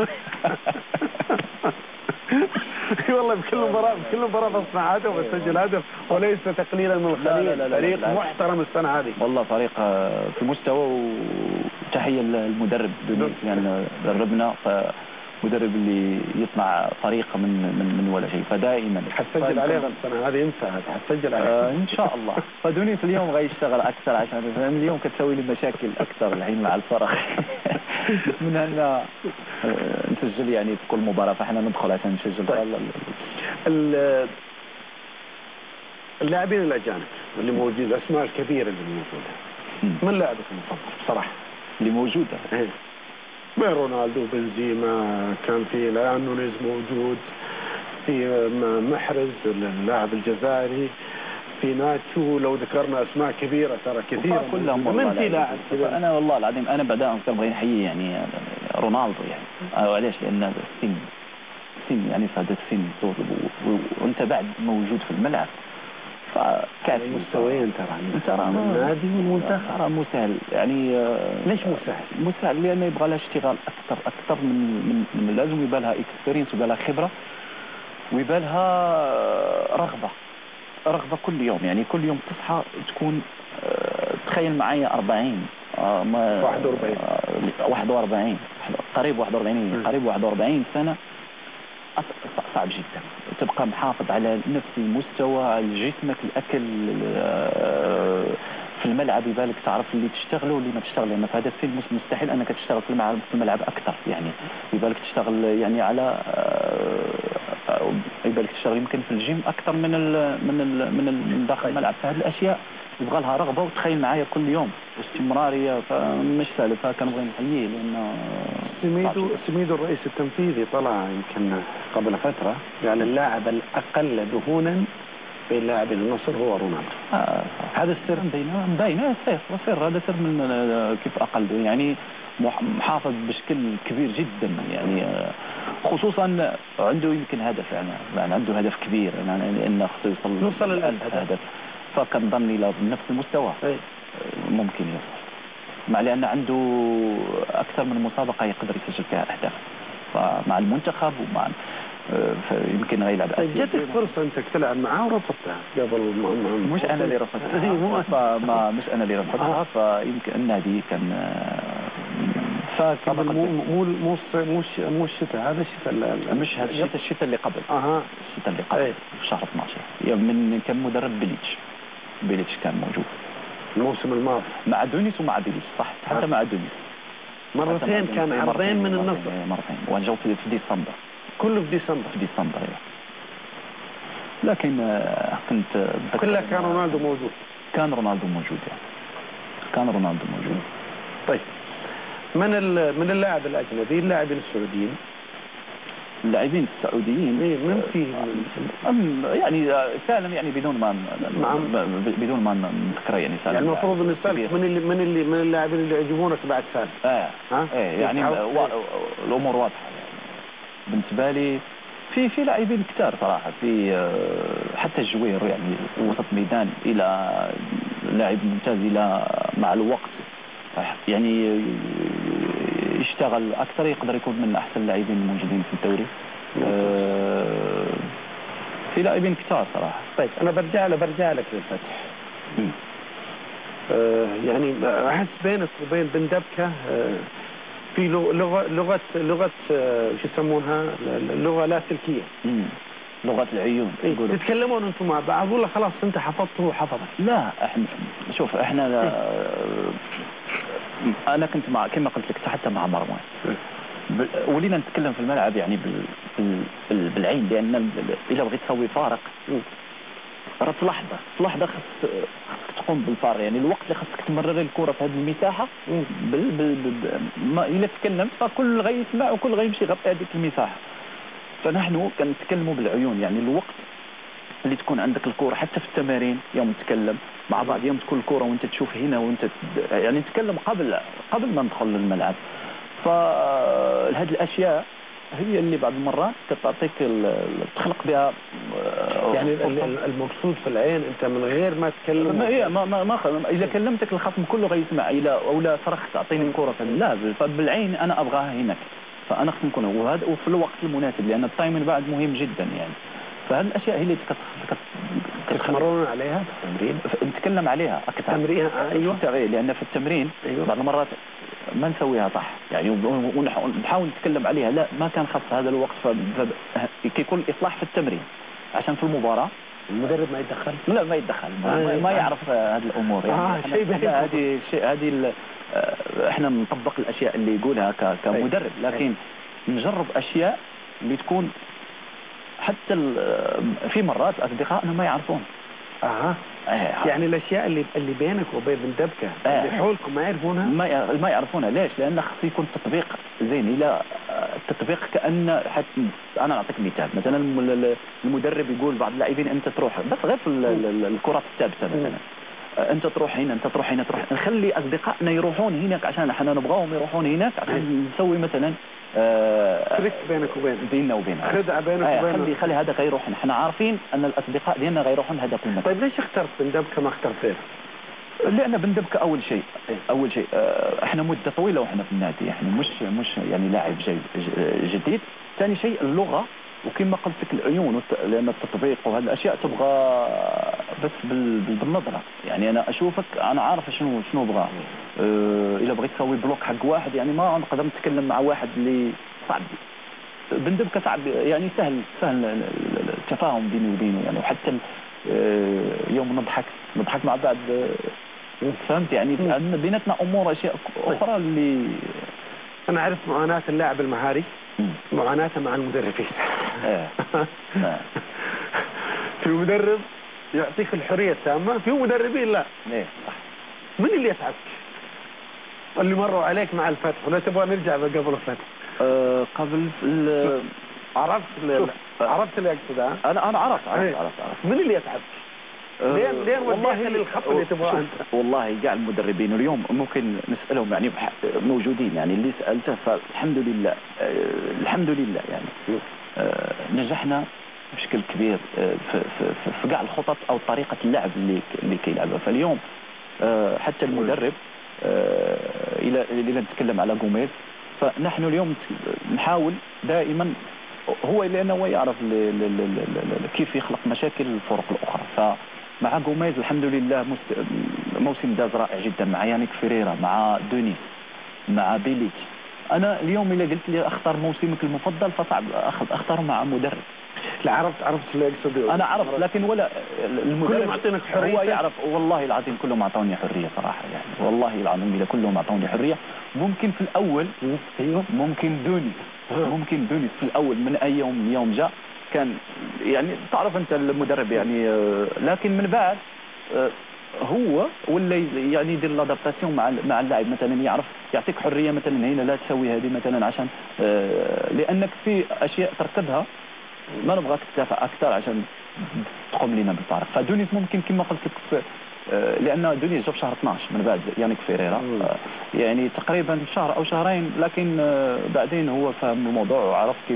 والله بكل مباراة بكل مباراة بصنع هدف وبسجل هدف، وليس تقليلا من الخليج. لا لا لا فريق لا لا محترم السنة هذه والله، فريق في مستوى. وتحية للمدرب دونيس لأن دربنا، مدرب اللي يصنع فريق من من من ولا شيء. فدائما حتسجل عليهم السنه هذه انتهت، حتسجل عليهم آه ان شاء الله. فدونيس اليوم غيشتغل اكثر عشان اليوم كتسوي لي مشاكل اكثر الحين مع الفرق. من ان نسجل يعني في كل مباراه، فاحنا ندخل عشان نسجل. طيب. اللاعبين الاجانب اللي موجود، الاسماء الكبيره اللي موجوده، من لاعبك المفضل بصراحة اللي موجودة؟ ايه بين رونالدو، بنزيما، كان في الآن نونيز موجود، في محرز اللاعب الجزائري، في ناتشو، لو ذكرنا اسماء كبيره ترى كثيره كلهم. من في لاعب كذا؟ انا والله العظيم انا بعدا نبغي نحيي يعني رونالدو يعني. علاش؟ لان السن السن يعني في هذا السن وانت بعد موجود في الملعب فكافي. مستويين ترى ترى النادي والمنتخب ترى مو سهل يعني. ليش مو سهل؟ مو سهل لانه يبغى لها اشتغال اكثر اكثر من من, من لازم يبقى لها اكسبيرينس ويبقى لها خبره ويبقى لها رغبه رغبة كل يوم. يعني كل يوم تصحى تكون اه تخيل معايا أربعين اه ما واحد وأربعين اه واحد وأربعين قريب واحد وأربعين قريب واحد وأربعين سنة صعب جدا تبقى محافظ على نفس المستوى على جسمك الأكل اه في الملعب يبالك تعرف اللي تشتغله واللي ما تشتغل لأن في هذا السن مستحيل أنك تشتغل في الملعب في الملعب أكثر يعني يبالك تشتغل يعني على اه يبالك تشتغل يمكن في الجيم اكثر من ال من ال من, ال من داخل الملعب. فهذه الاشياء يبغى لها رغبه وتخيل معايا كل يوم واستمراريه فمش سهل. فكنبغي نحييه لانه سميدو سميدو الرئيس التنفيذي طلع يمكن قبل فتره قال اللاعب الاقل دهونا بين لاعبي النصر هو رونالدو. آه هذا السر باينه باينه سر وسر هذا سر من كيف اقل يعني محافظ بشكل كبير جدا يعني خصوصا عنده يمكن هدف يعني, يعني عنده هدف كبير يعني لانه خصو يوصل نوصل للألف هدف فكان ظني له بنفس المستوى أي. ممكن يوصل مع لان عنده اكثر من مسابقه يقدر يسجل فيها اهداف فمع المنتخب ومع يمكن غير يلعب. طيب جاتك فرصه انك تلعب معاه ورفضتها قبل ما مش انا اللي رفضتها فما مش انا اللي رفضتها فيمكن النادي كان قبل مو مو مو مو مو الشتاء هذا الشتاء مش هذا الشتاء الشتاء اللي قبل اها الشتاء اللي قبل في شهر اثناشر يوم من كان مدرب بيليتش بيليتش كان موجود الموسم الماضي مع دونيس ومع بيليتش صح حتى مع دونيس مرتين كان عرضين من النصر مرتين وجاوا في ديسمبر كله في ديسمبر في ديسمبر لكن كنت كلها كان رونالدو موجود كان رونالدو موجود يعني كان رونالدو موجود. طيب من من اللاعب الاجنبي اللاعبين السعوديين اللاعبين السعوديين ايه من فيه أم يعني سالم يعني بدون ما بدون ما نذكره يعني سالم يعني المفروض ان سالم من اللي من اللي من اللاعبين اللي يعجبونك بعد سالم اه ها ايه يعني و... الامور واضحه يعني بالنسبه لي في في لاعبين كثار صراحه في حتى الجوير يعني وسط ميدان الى لاعب ممتاز الى مع الوقت يعني يشتغل اكثر يقدر يكون من احسن اللاعبين الموجودين في الدوري. أه في لاعبين كثار صراحه. طيب انا برجع له برجع لك للفتح. أه يعني احس بينك وبين بن دبكه أه في لغه لغه لغه أه شو يسمونها لغه لاسلكيه. لغه العيون إيه؟ تتكلمون انتم مع بعض ولا خلاص انت حفظته وحفظك؟ لا احنا شوف احنا لا انا كنت مع كما قلت لك حتى مع مروان ولينا نتكلم في الملعب يعني بال... بال... بالعين لان اذا بغيت تسوي فارق راه في لحظه في لحظه خصك تقوم بالفارق يعني الوقت اللي خصك تمرر الكره في هذه المساحه بال... بال... بال... ما الا تكلمت فكل غيسمع وكل غيمشي يغطي هذيك المساحه. فنحن كنتكلموا بالعيون يعني الوقت اللي تكون عندك الكرة حتى في التمارين يوم تتكلم مع بعض يوم تكون الكرة وانت تشوف هنا وانت يعني نتكلم قبل قبل ما ندخل للملعب. فهذه الاشياء هي اللي بعض المرات تعطيك تخلق بها يعني المقصود في العين انت من غير ما تتكلم ما هي ما ما, ما اذا كلمتك الخصم كله غيسمع الى او لا صرخت تعطيني الكرة لا فبالعين انا ابغاها هناك فانا خصني نكون وهذا وفي الوقت المناسب لان التايمين بعد مهم جدا يعني. فهذه الاشياء هي اللي تتمرنون عليها في التمرين نتكلم عليها اكثر تمرين ايوه لان في التمرين أيوة. بعض المرات ما نسويها صح يعني ونحاول نتكلم عليها لا ما كان خاص هذا الوقت فكيكون الاصلاح في التمرين عشان في المباراه المدرب ما يتدخل لا ما يتدخل ما, ما يعرف هذه الامور يعني آه شيء هذه شيء هذه احنا نطبق الاشياء اللي يقولها كمدرب لكن نجرب اشياء اللي تكون حتى في مرات اصدقائنا ما يعرفون اها آه. يعني الاشياء اللي اللي بينك وبين بندبكه آه. اللي حولكم ما يعرفونها؟ ما ما يعرفونها. ليش؟ لان خص يكون التطبيق زين. الى التطبيق كان حتى انا نعطيك مثال، مثلا المدرب يقول بعض اللاعبين انت تروح بس غير في الكرات الثابته مثلا، انت تروح هنا انت تروح هنا تروح، نخلي اصدقائنا يروحون هناك عشان احنا نبغاهم يروحون هناك عشان نسوي مثلا تريك بينك وبين بيننا وبينه، خدعه بينك آه وبين خلي خلي هذاك يروح، احنا عارفين ان الاصدقاء ديالنا غيروحون هذاك المكان. طيب ليش اخترت بندبكه ما اخترت غيره؟ لان بندبكه اول شيء اول شيء اه احنا مده طويله واحنا في النادي، احنا مش مش يعني لاعب جديد. ثاني شيء اللغه، وكما قلت لك العيون والت... لان التطبيق وهذه الاشياء تبغى بس بال... بالنظره. يعني انا اشوفك انا عارف شنو شنو ابغى. أه... اذا بغيت تسوي بلوك حق واحد يعني ما نقدر نتكلم مع واحد اللي صعب. بندبكه صعب يعني سهل سهل التفاهم بيني وبينه يعني، وحتى أه... يوم نضحك نضحك مع بعض. أه... فهمت يعني بيناتنا امور اشياء اخرى اللي انا اعرف معاناه اللاعب المهاري معاناته مع المدربين. في مدرب يعطيك الحريه التامه، في مدربين لا. ايه صح. من اللي يتعبك؟ اللي مروا عليك مع الفتح ولا تبغى نرجع قبل الفتح؟ أه قبل عرفت عرفت اللي اقصده؟ انا انا عرفت عرفت عرفت, عرفت. من اللي يتعبك؟ لين لين والله للخط اللي تبغاه انت؟ والله كاع المدربين اليوم ممكن نسالهم يعني موجودين، يعني اللي سالته فالحمد لله آه الحمد لله يعني آه نجحنا بشكل كبير آه في في في كاع الخطط او طريقه اللعب اللي اللي كيلعبها. فاليوم آه حتى المدرب آه الى الى نتكلم على جوميز، فنحن اليوم نحاول دائما هو لانه هو يعرف كيف يخلق مشاكل الفرق الاخرى. ف مع جوميز الحمد لله موسم داز رائع جدا، مع يانيك فيريرا، مع دونيس، مع بيليك. انا اليوم اذا قلت لي اختار موسمك المفضل فصعب اخذ اختاره مع مدرب. لا عرفت عرفت اللي اقصد. انا عرفت لكن ولا المدرب معطينك حريه، هو يعرف. والله العظيم كلهم اعطوني حريه صراحه يعني، والله العظيم اذا كلهم اعطوني حريه. ممكن في الاول ايوه ممكن دونيس ممكن دونيس في الاول من اي يوم يوم جاء كان يعني تعرف انت المدرب يعني، لكن من بعد هو ولا يعني يدير الادابتاسيون مع مع اللاعب، مثلا يعرف يعطيك حريه مثلا هنا لا تسوي هذه مثلا عشان لانك في اشياء تركضها ما نبغاك تدافع اكثر عشان تقوم لنا بالطريق. فدونيس ممكن كما قلت لك لان دونيس جا في شهر اثناش من بعد يانيك فيريرا يعني تقريبا شهر او شهرين، لكن بعدين هو فهم الموضوع وعرف كيف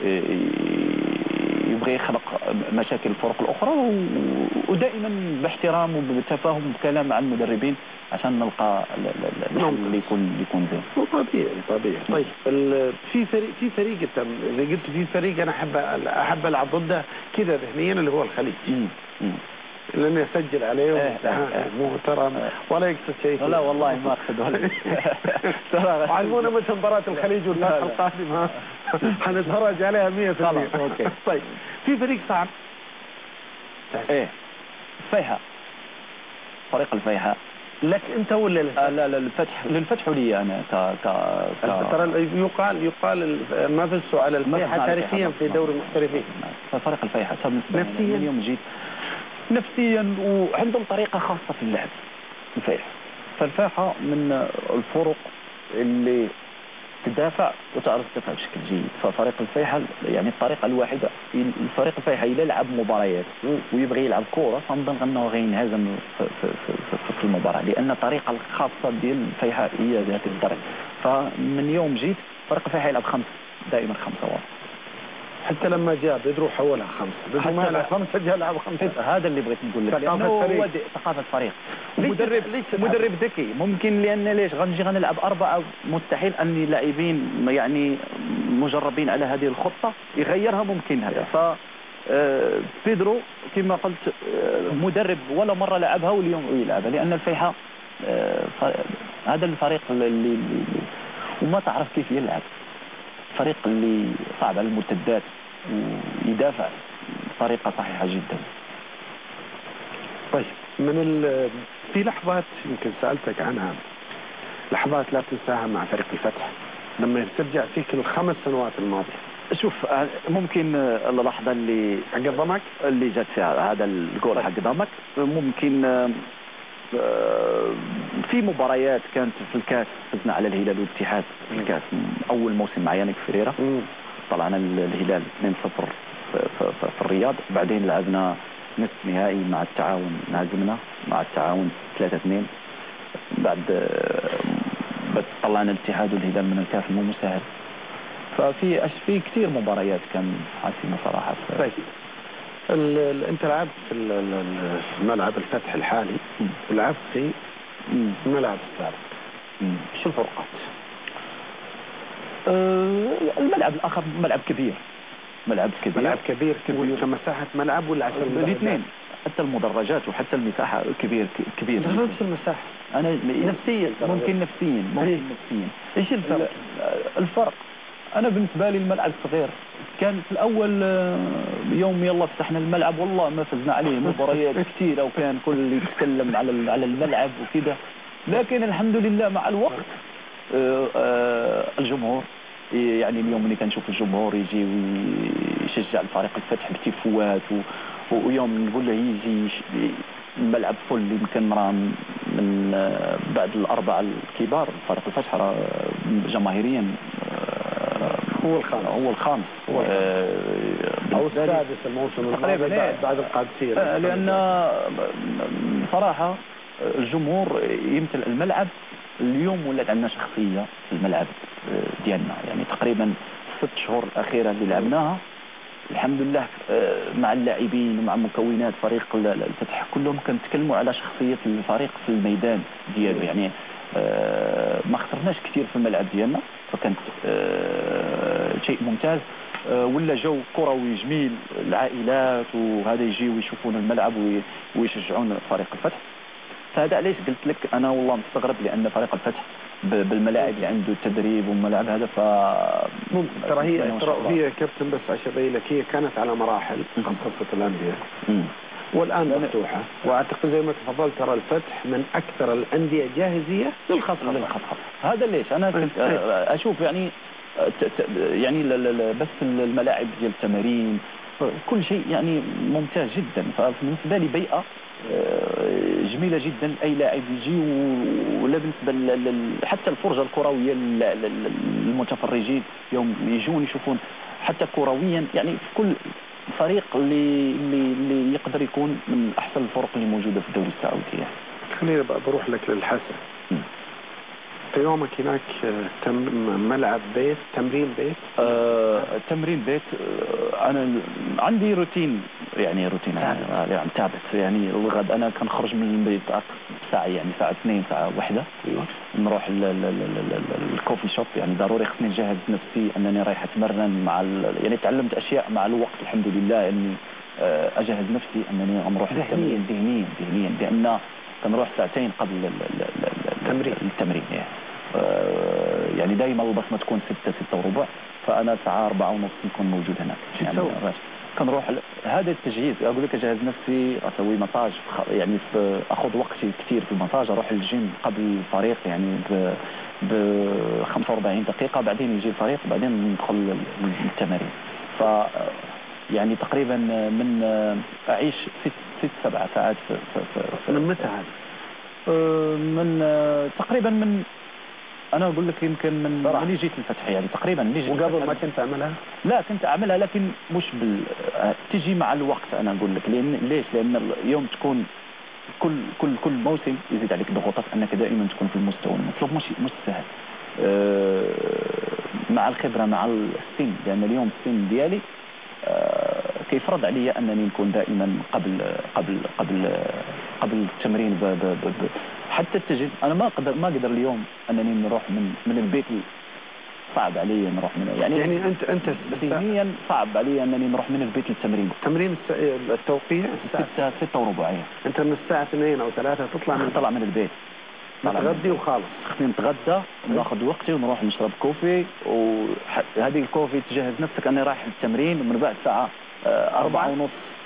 يبغى يخلق مشاكل الفرق الاخرى، ودائما باحترام وبتفاهم بكلام مع المدربين عشان نلقى الحل اللي يكون اللي يكون زين. طبيعي طبيعي. طيب في فريق في فريق انت زي قلت في فريق انا احب احب العب ضده كذا ذهنيا اللي هو الخليج. لاني اسجل عليه محترم ولا يقصد شيء. لا والله ما اقصد ولا ترى علمونا متى مباراه الخليج والفتح القادمه حنتفرج عليها مية في المية. اوكي. طيب في فريق صعب ايه الفيحاء، فريق الفيحاء لك انت ولا للفتح؟ آه لا لا للفتح للفتح ولي انا ك ك ترى يقال يقال ما فزتوا على الفيحاء تاريخيا في دوري المحترفين. ففريق الفيحاء نفسيا من يوم جيت نفسيا وعندهم طريقه خاصه في اللعب الفيحاء. فالفيحاء من الفرق اللي تدافع وتعرف تدافع بشكل جيد. ففريق الفيحاء يعني الطريقه الواحده الفريق الفيحاء اذا لعب مباريات ويبغي يلعب كوره فنظن انه غينهزم في, في, في, في, في المباراه، لان الطريقه الخاصه ديال الفيحاء هي ذات الطريقه. فمن يوم جيت فريق الفيحاء يلعب خمسه دائما خمسه واحد. حتى لما جاء بدرو حولها خمسه بدرو ما يلعب خمسه جاء لعب خمسه. هذا اللي بغيت نقول لك، لانه هو ثقافه فريق. مدرب مدرب ذكي ممكن، لان ليش غنجي غنلعب اربعه مستحيل اني لاعبين يعني مجربين على هذه الخطه يغيرها ممكن هذا. ف بيدرو كما قلت مدرب ولا مره لعبها واليوم يلعبها، لان الفيحاء هذا الفريق اللي وما تعرف كيف يلعب، فريق اللي صعب على المرتدات ويدافع بطريقه صحيحه جدا. طيب من ال... في لحظات يمكن سالتك عنها، لحظات لا تنساها مع فريق الفتح لما ترجع فيك الخمس سنوات الماضيه شوف ممكن اللحظة اللي حق ضمك اللي جات فيها هذا الجول حق ضمك ممكن في مباريات كانت في الكاس فزنا على الهلال والاتحاد في الكاس أول موسم مع يانيك فريرة طلعنا الهلال اثنين صفر في الرياض، بعدين لعبنا نصف نهائي مع التعاون نهزمنا مع التعاون ثلاثة اثنين، بعد طلعنا الاتحاد والهلال من الكاس مو مسهل. ففي أش في كثير مباريات كان حاسمة صراحة. طيب انت لعبت في الملعب الفتح الحالي ولعبت في الملعب السابق، شو الفرقات؟ أه الملعب الآخر ملعب كبير، ملعب كبير ملعب كبير كبير كمساحة ملعب ولا عشان الاثنين؟ حتى المدرجات وحتى المساحة كبير كبير. نفس المساحة. أنا نفسيا ممكن نفسيا ممكن نفسيا. إيش الفرق؟ الفرق أنا بالنسبة لي الملعب صغير، كان في الأول يوم يلا فتحنا الملعب والله ما فزنا عليه مباريات كثيرة وكان كل اللي يتكلم على على الملعب وكذا، لكن الحمد لله مع الوقت الجمهور يعني اليوم اللي كنشوف الجمهور يجي ويشجع الفريق الفتح بتيفوات ويوم نقول له يجي الملعب فل يمكن راه من بعد الأربعة الكبار فريق الفتح راه جماهيريا هو الخامس هو الخامس هو أو السادس الموسم تقريبا بعد, بعد القادسية، لأن صراحة الجمهور يمثل الملعب. اليوم ولات عندنا شخصية في الملعب ديالنا، يعني تقريبا ست شهور الأخيرة اللي لعبناها الحمد لله مع اللاعبين ومع مكونات فريق الفتح كلهم كنتكلموا على شخصية الفريق في الميدان ديالو، يعني ما خسرناش كثير في الملعب ديالنا، فكانت شيء ممتاز. ولا جو كروي جميل، العائلات وهذا يجيو ويشوفون الملعب ويشجعون فريق الفتح. فهذا علاش قلت لك انا والله مستغرب، لان فريق الفتح بالملاعب اللي عنده التدريب والملاعب هذا ف ترى هي ترى هي كابتن بس عشان ابين لك هي كانت على مراحل قصه الانديه والان مفتوحه، واعتقد زي ما تفضلت ترى الفتح من اكثر الانديه جاهزيه للخطر للخطر. هذا ليش انا كنت اشوف يعني يعني بس الملاعب ديال التمارين كل شيء يعني ممتاز جدا. فبالنسبه لي بيئه جميله جدا، اي لاعب يجي ولا بالنسبه حتى الفرجه الكرويه للمتفرجين يوم يجون يشوفون حتى كرويا، يعني في كل فريق اللي اللي اللي يقدر يكون من احسن الفرق اللي موجوده في الدوري السعودي. يعني خليني بقى بروح لك للحسن. في يومك هناك تم ملعب بيت تمرين بيت؟ آه تمرين بيت. آه انا عندي روتين، يعني روتين يعني, يعني ثابت. يعني الغد انا كنخرج من البيت ساعه، يعني ساعه اثنين ساعه واحده نروح الكوفي شوب، يعني ضروري خصني نجهز نفسي انني رايح اتمرن مع يعني تعلمت اشياء مع الوقت الحمد لله اني اجهز نفسي انني نروح التمرين ذهنيا ذهنيا لان كنروح ساعتين قبل التمرين التمرين يعني آه يعني دائما البصمه تكون ستة ستة وربع، فانا ساعه أربعة ونص نكون موجود هناك. يعني كنروح هذا التجهيز، اقول لك اجهز نفسي، اسوي مساج، يعني اخذ وقتي كثير في المساج، اروح الجيم قبل الفريق يعني ب خمسة وأربعين دقيقه، بعدين يجي الفريق وبعدين ندخل التمارين. ف يعني تقريبا من اعيش ست ست سبع ساعات في, في, في, في من متى هذا؟ من تقريبا من انا اقول لك يمكن من اللي جيت الفتح، يعني تقريبا اللي جيت. وقبل ما كنت اعملها؟ لا كنت اعملها لكن مش بال تجي مع الوقت. انا اقول لك لان ليش؟ لان اليوم تكون كل كل كل موسم يزيد عليك ضغوطات انك دائما تكون في المستوى المطلوب، مش مش سهل. أه مع الخبره مع السن، لان اليوم السن ديالي أه كيفرض علي انني نكون دائما قبل قبل قبل قبل التمرين ب ب ب ب حتى التجهيز. انا ما اقدر ما اقدر اليوم انني نروح من من البيت، صعب علي نروح من يعني يعني انت انت ذهنيا صعب علي انني نروح من البيت للتمرين. تمرين التوقيع ستة ستة وربع. انت من الساعه اثنين او ثلاثة تطلع من طلع من البيت، نتغدي وخالص. خصني نتغدى وناخذ وقتي ونروح نشرب كوفي، وهذه الكوفي تجهز نفسك اني رايح للتمرين، ومن بعد الساعه أربعة ونص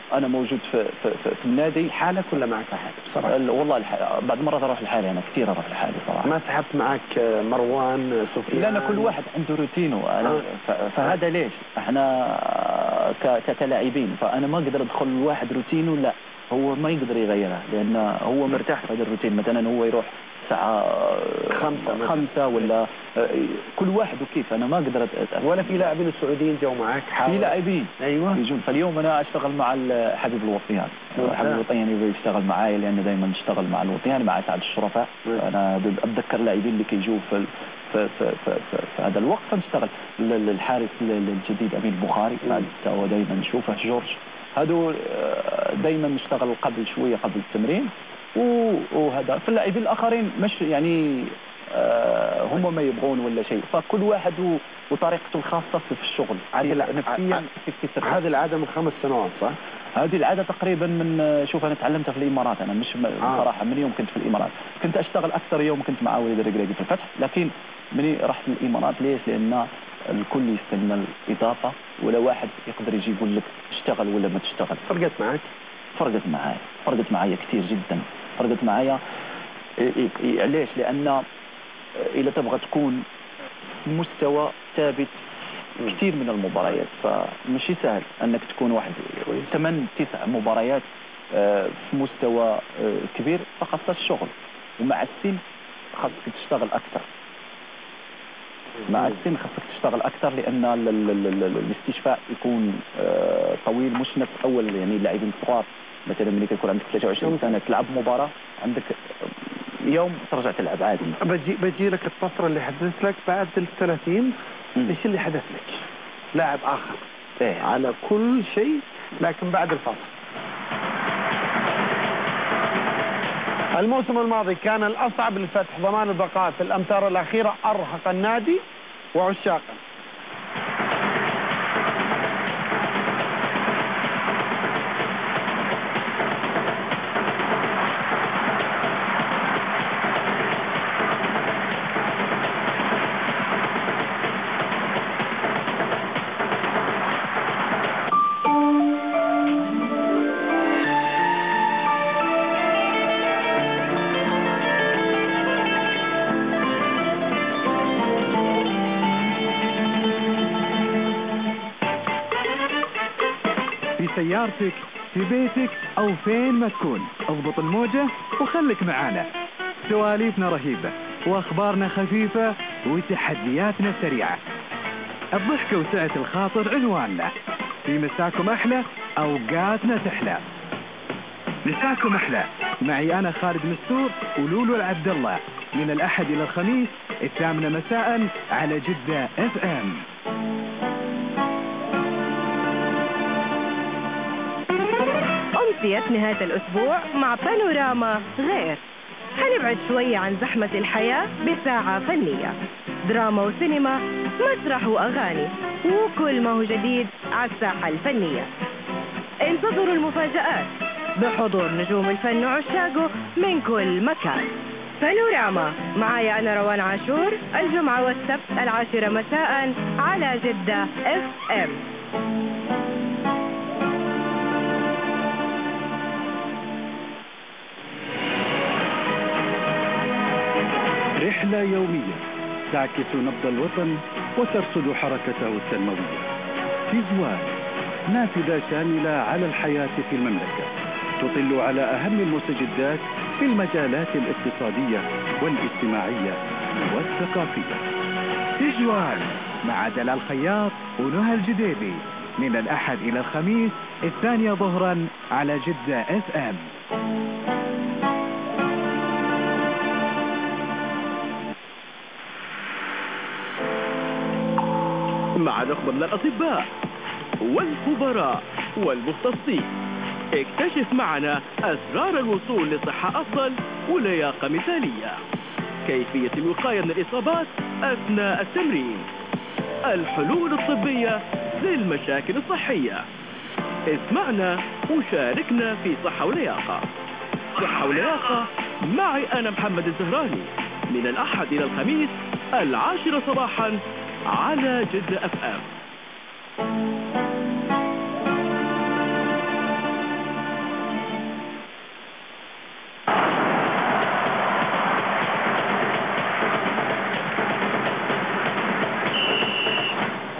انا موجود في في, في, في النادي. حالك ولا معك احد بصراحه؟ والله الح... بعد مرات اروح لحالي، انا كثير اروح لحالي صراحه. ما سحبت معك مروان سفيان؟ لا، انا كل واحد عنده روتينه. انا آه. ف... فهذا ليش احنا ك... كلاعبين، فانا ما اقدر ادخل الواحد روتينه، لا هو ما يقدر يغيرها لان هو مرتاح في هذا الروتين. مثلا هو يروح الساعة خمسة خمسة ولا كل واحد وكيف. أنا ما أقدر أتأثر. ولا في لاعبين السعوديين جو معك؟ في لاعبين أيوة يجون. فاليوم أنا أشتغل مع حبيب الوطيان. حبيب الوطيان يبي يشتغل معاي لأنه دائما نشتغل مع الوطيان مع سعد الشرفاء. أنا أتذكر لاعبين اللي كيجوا في في في في, في, في هذا الوقت فنشتغل. الحارس الجديد أمين بخاري بعد هو دائما نشوفه. جورج هذول دائما نشتغل قبل شوية قبل التمرين. وهذا في اللاعبين الاخرين مش يعني آه هم ما يبغون ولا شيء، فكل واحد وطريقته الخاصه في الشغل. هذه نفسيا هذه العاده من خمس سنوات صح؟ هذه العاده تقريبا من شوف انا تعلمتها في الامارات. انا مش آه. صراحه من يوم كنت في الامارات كنت اشتغل اكثر يوم كنت مع وليد الرقراقي في الفتح، لكن مني رحت الامارات ليش؟ لان الكل يستنى الاضافه ولا واحد يقدر يجي يقول لك اشتغل ولا ما تشتغل. فرقت معك؟ فرقت معايا فرقت معايا كثير جدا. فرقت معايا ليش؟ لأن إذا تبغى تكون مستوى ثابت كثير من المباريات فمش سهل أنك تكون واحد ثمان تسع مباريات في مستوى كبير، فخاصة الشغل. ومع السن خاصك تشتغل أكثر. مع السن خاصك تشتغل أكثر لأن الاستشفاء يكون طويل. مش نفس أول يعني اللاعبين الصغار مثلا ملي كيكون عندك ثلاثة وعشرين سنة تلعب مباراة عندك يوم ترجع تلعب عادي. بجي بجي لك الطفرة اللي حدثت لك بعد الثلاثين. ايش اللي حدث لك؟ لاعب آخر إيه؟ على كل شيء لكن بعد الفصل. الموسم الماضي كان الأصعب للفتح ضمان البقاء في الأمتار الأخيرة أرهق النادي وعشاقه. سيارتك في بيتك أو فين ما تكون اضبط الموجة وخليك معانا. سواليفنا رهيبة وأخبارنا خفيفة وتحدياتنا سريعة. الضحكة وسعة الخاطر عنواننا. في مساكم أحلى أوقاتنا تحلى. مساكم أحلى معي أنا خالد مستور ولولو العبد الله من الأحد إلى الخميس الثامنة مساء على جدة اف ام. أمسية نهاية الأسبوع مع بانوراما غير. حنبعد شوية عن زحمة الحياة بساعة فنية، دراما وسينما، مسرح وأغاني، وكل ما هو جديد على الساحة الفنية. انتظروا المفاجآت بحضور نجوم الفن وعشاقه من كل مكان. بانوراما معايا أنا روان عاشور الجمعة والسبت العاشرة مساء على جدة اف ام. رحلة يومية تعكس نبض الوطن وترصد حركته التنموية. في زوال نافذة شاملة على الحياة في المملكة تطل على أهم المستجدات في المجالات الاقتصادية والاجتماعية والثقافية. تجوال مع دلال خياط ونهى الجديبي من الأحد إلى الخميس الثانية ظهرا على جدة اف ام. مع نخبة من الأطباء والخبراء والمختصين اكتشف معنا أسرار الوصول لصحة أفضل ولياقة مثالية، كيفية الوقاية من الإصابات أثناء التمرين، الحلول الطبية للمشاكل الصحية. اسمعنا وشاركنا في صحة ولياقة. صحة ولياقة معي أنا محمد الزهراني من الأحد إلى الخميس العاشرة صباحا على جدة اف ام.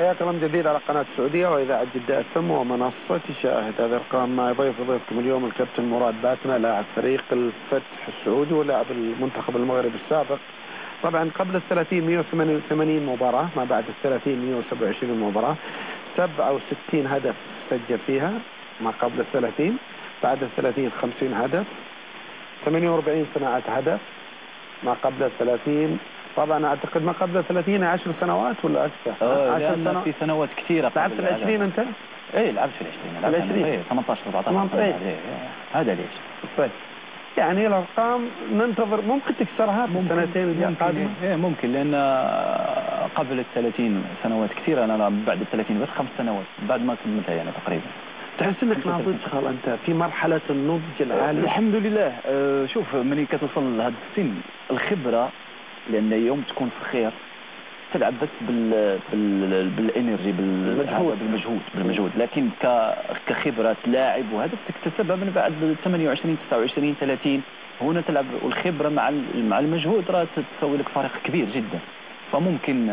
حياك الله من جديد على قناة السعودية وإذاعة جدة اف ام ومنصة شاهد. هذه أرقام ما يضيف ضيفكم اليوم الكابتن مراد باتنا لاعب فريق الفتح السعودي ولاعب المنتخب المغربي السابق. طبعا قبل الثلاثين مئة وثمانية وثمانين مباراة، ما بعد الثلاثين مئة وسبعة وعشرين مباراة، سبعة وستين هدف سجل فيها ما قبل الثلاثين، بعد الثلاثين خمسين هدف، ثمانية وأربعين صناعة هدف ما قبل الثلاثين. طبعا اعتقد ما قبل الثلاثين عشر سنوات ولا اكثر؟ اه لأن في سنوات كثيرة. لعبت في العشرين انت؟ ايه لعبت في العشرين. في العشرين ايه ثمانية عشر أربعة عشر. ايه هذا ليش؟ طيب يعني الارقام ننتظر ممكن تكسرها في السنتين القادمة؟ ايه ممكن، لان قبل الثلاثين سنوات كثيرة، انا بعد الثلاثين بس خمس سنوات بعد ما كملتها يعني تقريبا. تحس انك ناضج خال انت في مرحلة النضج العالي؟ الحمد لله. أه شوف ملي كتوصل لهذا السن الخبرة، لان يوم تكون في خير تلعب بس بال بال بالانرجي بالمجهود بالمجهود بالمجهود لكن ك كخبرة لاعب وهذا تكتسبها من بعد ثمانية وعشرين تسعة وعشرين ثلاثين. هنا تلعب والخبرة مع مع المجهود راه تسوي لك فرق كبير جدا. فممكن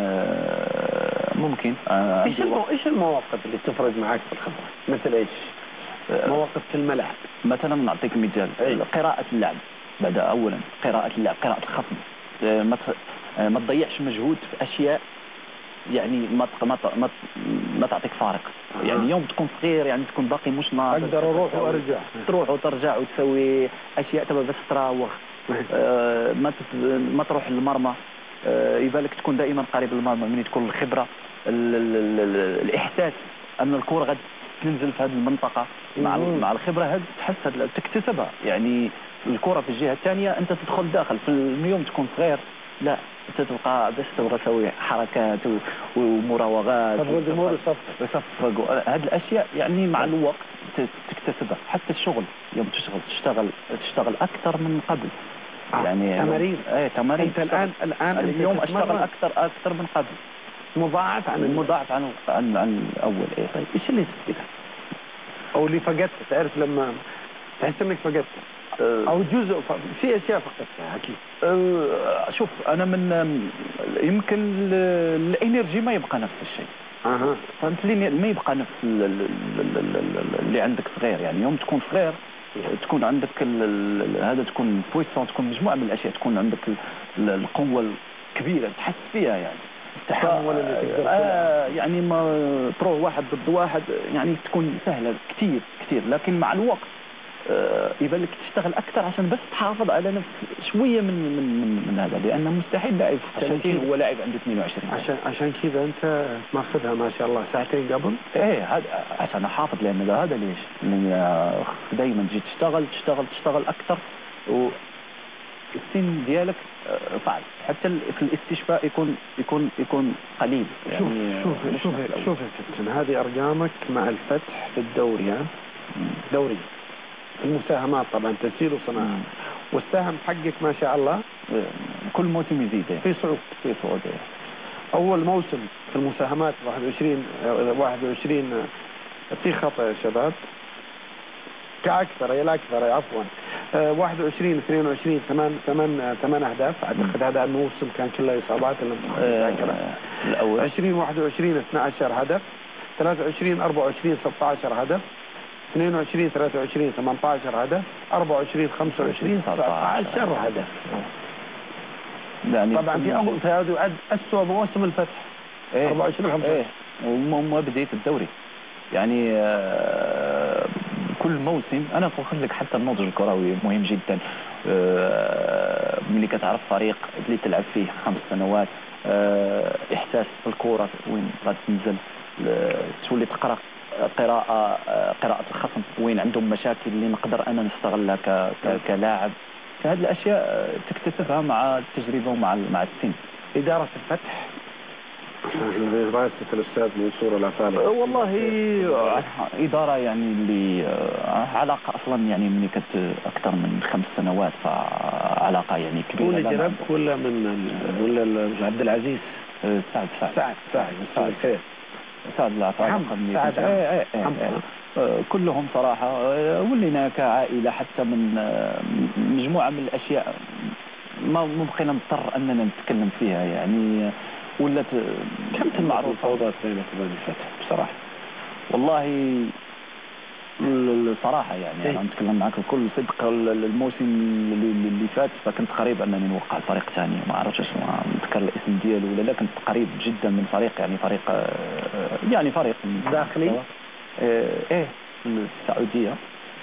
ممكن ايش ايش المواقف اللي تفرق معك في الخبرة؟ مثل ايش؟ مواقف في الملعب مثلا. نعطيك مثال، قراءة اللعب. بعد اولا قراءة اللعب، قراءة الخصم، ما ما تضيعش مجهود في اشياء يعني ما ما ما, ما تعطيك فارق. آه. يعني يوم تكون صغير يعني تكون باقي مش ناضج، اقدر اروح وارجع، تروح وترجع وتسوي اشياء تبى بس تراوغ. آه ما ما تروح للمرمى. آه يبالك تكون دائما قريب للمرمى. من تكون الخبره ال ال ال ال الاحساس ان الكره غد تنزل في هذه المنطقه مع مع الخبره هذه تحس تكتسبها. يعني الكره في الجهه الثانيه انت تدخل داخل في اليوم تكون صغير لا تتبقى بس تبغى تسوي حركات ومراوغات الجمهور يصفق يصفق هذه الاشياء يعني مع الوقت تكتسبها. حتى الشغل يوم تشتغل تشتغل تشتغل اكثر من قبل. آه. يعني تمارين ايه تمارين انت الان الان اليوم اشتغل اكثر اكثر من قبل، مضاعف عن مضاعف عن عن, عن الاول. ايه طيب ايش اللي تفقده او اللي فقدت؟ تعرف لما تحس انك فقدت او جزء في اشياء فقدتها اكيد. أه شوف انا من يمكن الانرجي ما يبقى نفس الشيء. اها فهمت لي؟ ما يبقى نفس اللي عندك صغير. يعني يوم تكون صغير تكون عندك هذا تكون بويسون، تكون مجموعه من الاشياء، تكون عندك القوه الكبيره تحس فيها يعني التحمل اللي تقدر آه يعني ما تروح واحد ضد واحد يعني تكون سهله كثير كثير. لكن مع الوقت آه يبقى لك تشتغل اكثر عشان بس تحافظ على نفس شويه من من من, من هذا، لانه مستحيل لاعب ثلاثين هو لاعب عنده اثنين وعشرين. عشان عشان كذا انت ماخذها ما شاء الله ساعتين قبل. ايه هذا عشان احافظ، لان هذا ليش؟ لان دائما تجي تشتغل تشتغل تشتغل اكثر والسن ديالك صعب حتى في الاستشفاء يكون يكون يكون قليل. يعني شوف شوف شوف شوف كابتن، هذه ارقامك مع الفتح في الدوري ها دوري المساهمات طبعا تسجيل وصناعه، والسهم حقك ما شاء الله كل موسم يزيد في صعود في صعود. اول موسم في المساهمات واحد وعشرين واحد وعشرين في خطا يا شباب كاكثر يا الاكثر عفوا واحد وعشرين اثنين وعشرين ثمان ثمان ثمان اهداف. اعتقد هذا الموسم كان كله اصابات الاول. عشرين واحد وعشرين اثني عشر هدف، ثلاثة وعشرين أربعة وعشرين ستة عشر هدف، اثنين وعشرين ثلاثة وعشرين ثمانية عشر هدف، أربعة وعشرين خمسة وعشرين تسعة عشر هدف. يعني طبعا في أول في هذا يعد أسوأ مواسم الفتح. ايه أربعة وعشرين خمسة وعشرين ايه وما بداية الدوري. يعني آه كل موسم انا بقول لك حتى النضج الكروي مهم جدا. آه ملي كتعرف فريق اللي تلعب فيه خمس سنوات آه احساس بالكره وين غادي تنزل، تولي تقرا قراءة قراءة الخصم وين عندهم مشاكل اللي نقدر أنا نستغلها كلاعب. فهذه الأشياء تكتسبها مع التجربة ومع مع السن. إدارة الفتح رئاسة الأستاذ منصور العفالي والله إدارة يعني اللي علاقة أصلا يعني من كانت أكثر من خمس سنوات، فعلاقة يعني كبيرة. ولا جرب ولا من ولا عبد العزيز سعد سعد سعد سعد سعد خير سعد العفالي سعد ايه ايه ايه كلهم صراحة ولينا كعائلة حتى من مجموعة من الأشياء ما ممكن نضطر أننا نتكلم فيها. يعني ولات كم تم معروفة. الفوضات بينك وبين الفتح بصراحة؟ والله الصراحة يعني إيه؟ أنا نتكلم معك بكل صدق، الموسم اللي, اللي فات فكنت قريب أنني نوقع الفريق ثاني، ما عرفتش نذكر الاسم ديالو ولا لا، كنت قريب جدا من فريق يعني فريق يعني فريق داخلي إيه السعودية.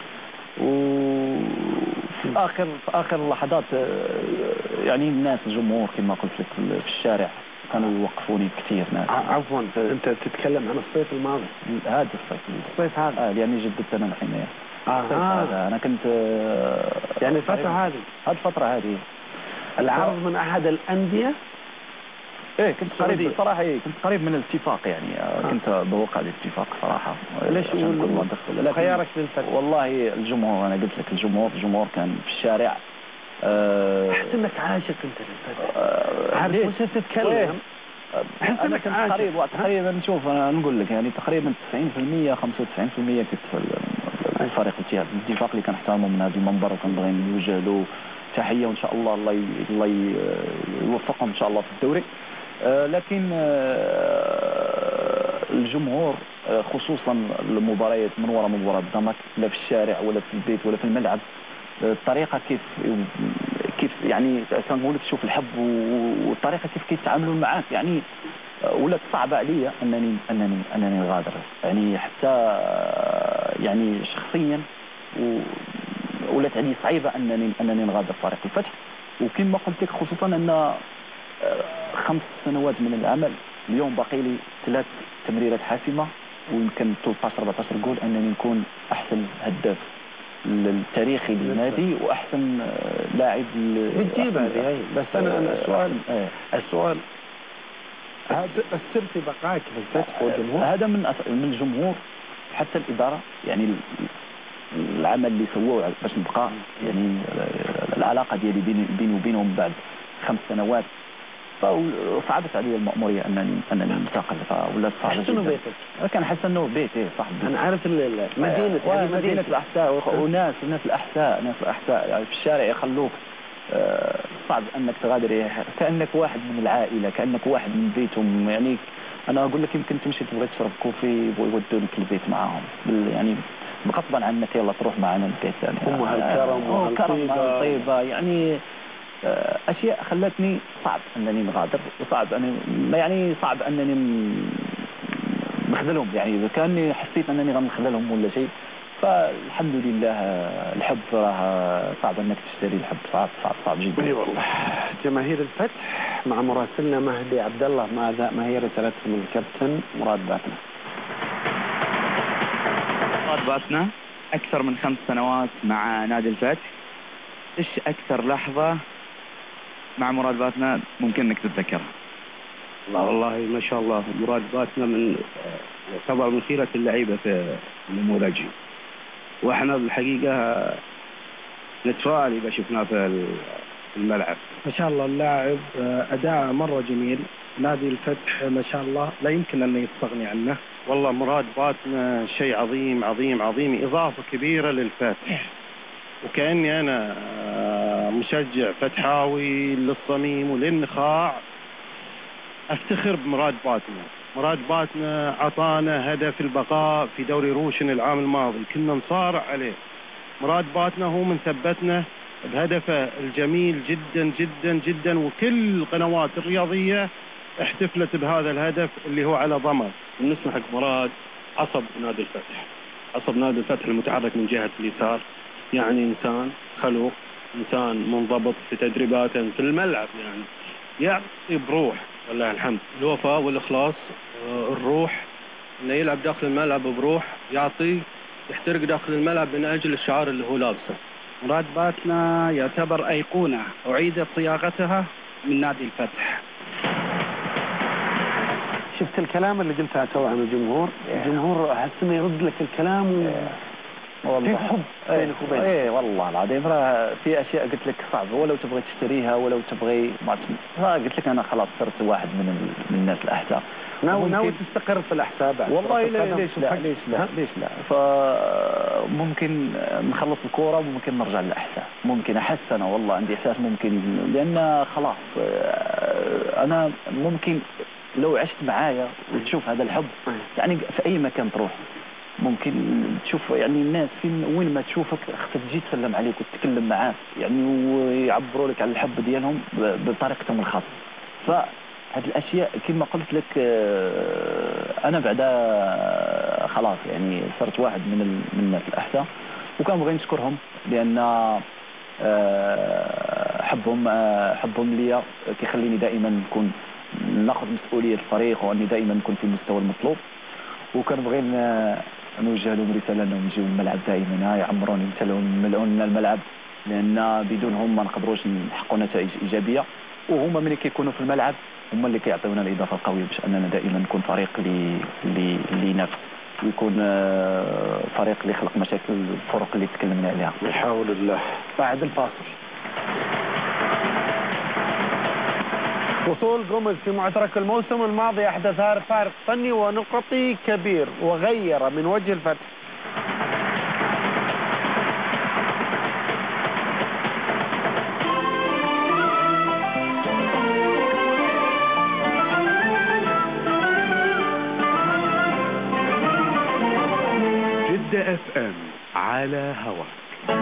وفي آخر في آخر اللحظات يعني الناس الجمهور كما قلت لك في الشارع كانوا يوقفوني كثير ناس. عفوا انت تتكلم عن الصيف الماضي؟ هذا الصيف الصيف هذا آه لاني جددت انا الحين. آه هذا انا كنت آه يعني الفترة هذه هذه الفترة هذه العرض من احد الاندية. ايه كنت قريب صراحة، ايه كنت قريب من الاتفاق يعني آه. كنت بوقع الاتفاق صراحة. ليش خيارك للفتح؟ والله الجمهور، انا قلت لك الجمهور الجمهور كان في الشارع. أه احس انك عاشق انت للفتح. أه عارف وش تتكلم؟ احس انك كنت قريب تقريبا. نشوف انا نقول لك يعني تقريبا تسعين بالمئة خمسة وتسعين بالمئة كنت في الفريق الاتفاق اللي كنحترمه من هذا المنبر، وكنبغي نوجه له تحية وان شاء الله الله الله يوفقهم ان شاء الله في الدوري. أه لكن أه الجمهور أه خصوصا المباريات من وراء مباراة ضمك، لا في الشارع ولا في البيت ولا في الملعب، الطريقة كيف كيف يعني كنقول تشوف الحب والطريقة كيف كيتعاملوا معاك يعني ولات صعبة عليا انني انني انني نغادر يعني حتى يعني شخصيا، ولات علي صعيبة انني انني نغادر فريق الفتح. وكما قلت لك خصوصا ان خمس سنوات من العمل، اليوم باقي لي ثلاث تمريرات حاسمة ويمكن ثلاثة عشر أربعة عشر جول انني نكون احسن هداف التاريخي للنادي واحسن لاعب. بتجيب هذه بس انا انا السؤال اه السؤال هذا السر في بقائك في الفتح والجمهور. هذا من من الجمهور حتى الاداره يعني العمل اللي سووه باش نبقى يعني العلاقه ديالي بيني بيني وبينهم بعد خمس سنوات فصعبت علي المأمورية أنني أنني انتقل، فولا صعبة جدا. بيتك؟ كان حاسس إنه بيتي صاحب. أنا عارف المدينة هذه مدينة الأحساء وناس وناس الأحساء ناس الأحساء يعني في الشارع يخلوك صعب أنك تغادر، كأنك واحد من العائلة، كأنك واحد من بيتهم. يعني أنا أقول لك يمكن تمشي تبغى تشرب كوفي ويودونك البيت معاهم يعني غصبا عنك يلا تروح معنا البيت يعني. هم هالكرم وهالطيبة يعني أشياء خلتني صعب أنني نغادر وصعب أنني يعني صعب أنني نخذلهم يعني إذا كاني حسيت أنني غنخذلهم ولا شيء. فالحمد لله الحب راه صعب أنك تشتري الحب، صعب صعب صعب جدا. اي والله. جماهير الفتح مع مراسلنا مهدي عبد الله، ماذا ما هي رسالتكم للكابتن مراد باتنا؟ مراد باتنا أكثر من خمس سنوات مع نادي الفتح، إيش أكثر لحظة مع مراد باتنا ممكن انك تتذكرها؟ والله ما شاء الله مراد باتنا من يعتبر من خيرة اللعيبة في النموذجي، واحنا بالحقيقة نتفائل إذا شفناه في الملعب. ما شاء الله اللاعب أداء مرة جميل، نادي الفتح ما شاء الله لا يمكن أن يستغني عنه. والله مراد باتنا شيء عظيم عظيم عظيم، إضافة كبيرة للفتح، وكأني أنا مشجع فتحاوي للصميم وللنخاع افتخر بمراد باتنا. مراد باتنا عطانا هدف البقاء في دوري روشن العام الماضي، كنا نصارع عليه. مراد باتنا هو من ثبتنا بهدفه الجميل جدا جدا جدا، وكل القنوات الرياضية احتفلت بهذا الهدف اللي هو على ضمر. بالنسبة حق مراد عصب نادي الفتح، عصب نادي الفتح المتحرك من جهة اليسار، يعني إنسان خلوق، إنسان منضبط في تدريباته في الملعب، يعني يعطي بروح والله الحمد، الوفاء والإخلاص، الروح إنه يلعب داخل الملعب بروح، يعطي يحترق داخل الملعب من أجل الشعار اللي هو لابسه. مراد باتنا يعتبر أيقونة أعيدت صياغتها من نادي الفتح. شفت الكلام اللي قلتها تو عن الجمهور؟ الجمهور أحس إنه يرد لك الكلام و... والله في حب بينك وبينه. ايه والله العظيم راه في اشياء قلت لك صعبه، ولو تبغي تشتريها ولو تبغي ما قلت لك انا خلاص صرت واحد من من الناس الاحساء. ناوي ناوي تستقر في الاحساء بعد؟ والله لا ليش لا ليش لا ليش لا فممكن نخلص الكوره وممكن نرجع للاحساء، ممكن احس انا والله عندي احساس ممكن، لان خلاص انا ممكن لو عشت معايا وتشوف هذا الحب يعني في اي مكان تروح ممكن تشوف يعني الناس فين وين ما تشوفك خصك تجي تسلم عليك وتتكلم معاك يعني ويعبروا لك على الحب ديالهم بطريقتهم الخاصه. فهذه الاشياء كما قلت لك انا بعدا خلاص يعني صرت واحد من من الناس الاحسن وكنبغي نشكرهم لان حبهم حبهم ليا كيخليني دائما نكون ناخذ مسؤوليه الفريق واني دائما نكون في المستوى المطلوب. وكنبغي نوجه لهم رساله انهم يجيو الملعب دائما يعمرون يمتلئون يملؤون لنا الملعب لان بدونهم ما نقدروش نحققوا نتائج ايجابيه وهما ملي كيكونوا في الملعب هما اللي كيعطيونا الاضافه القويه باش اننا دائما نكون فريق اللي اللي اللي ينافس ويكون فريق اللي يخلق مشاكل الفرق اللي تكلمنا عليها. بحول الله. بعد الفاصل. وصول جوميز في معترك الموسم الماضي أحدث فارق فني ونقطي كبير وغير من وجه الفتح. جدة اف ام على هواك.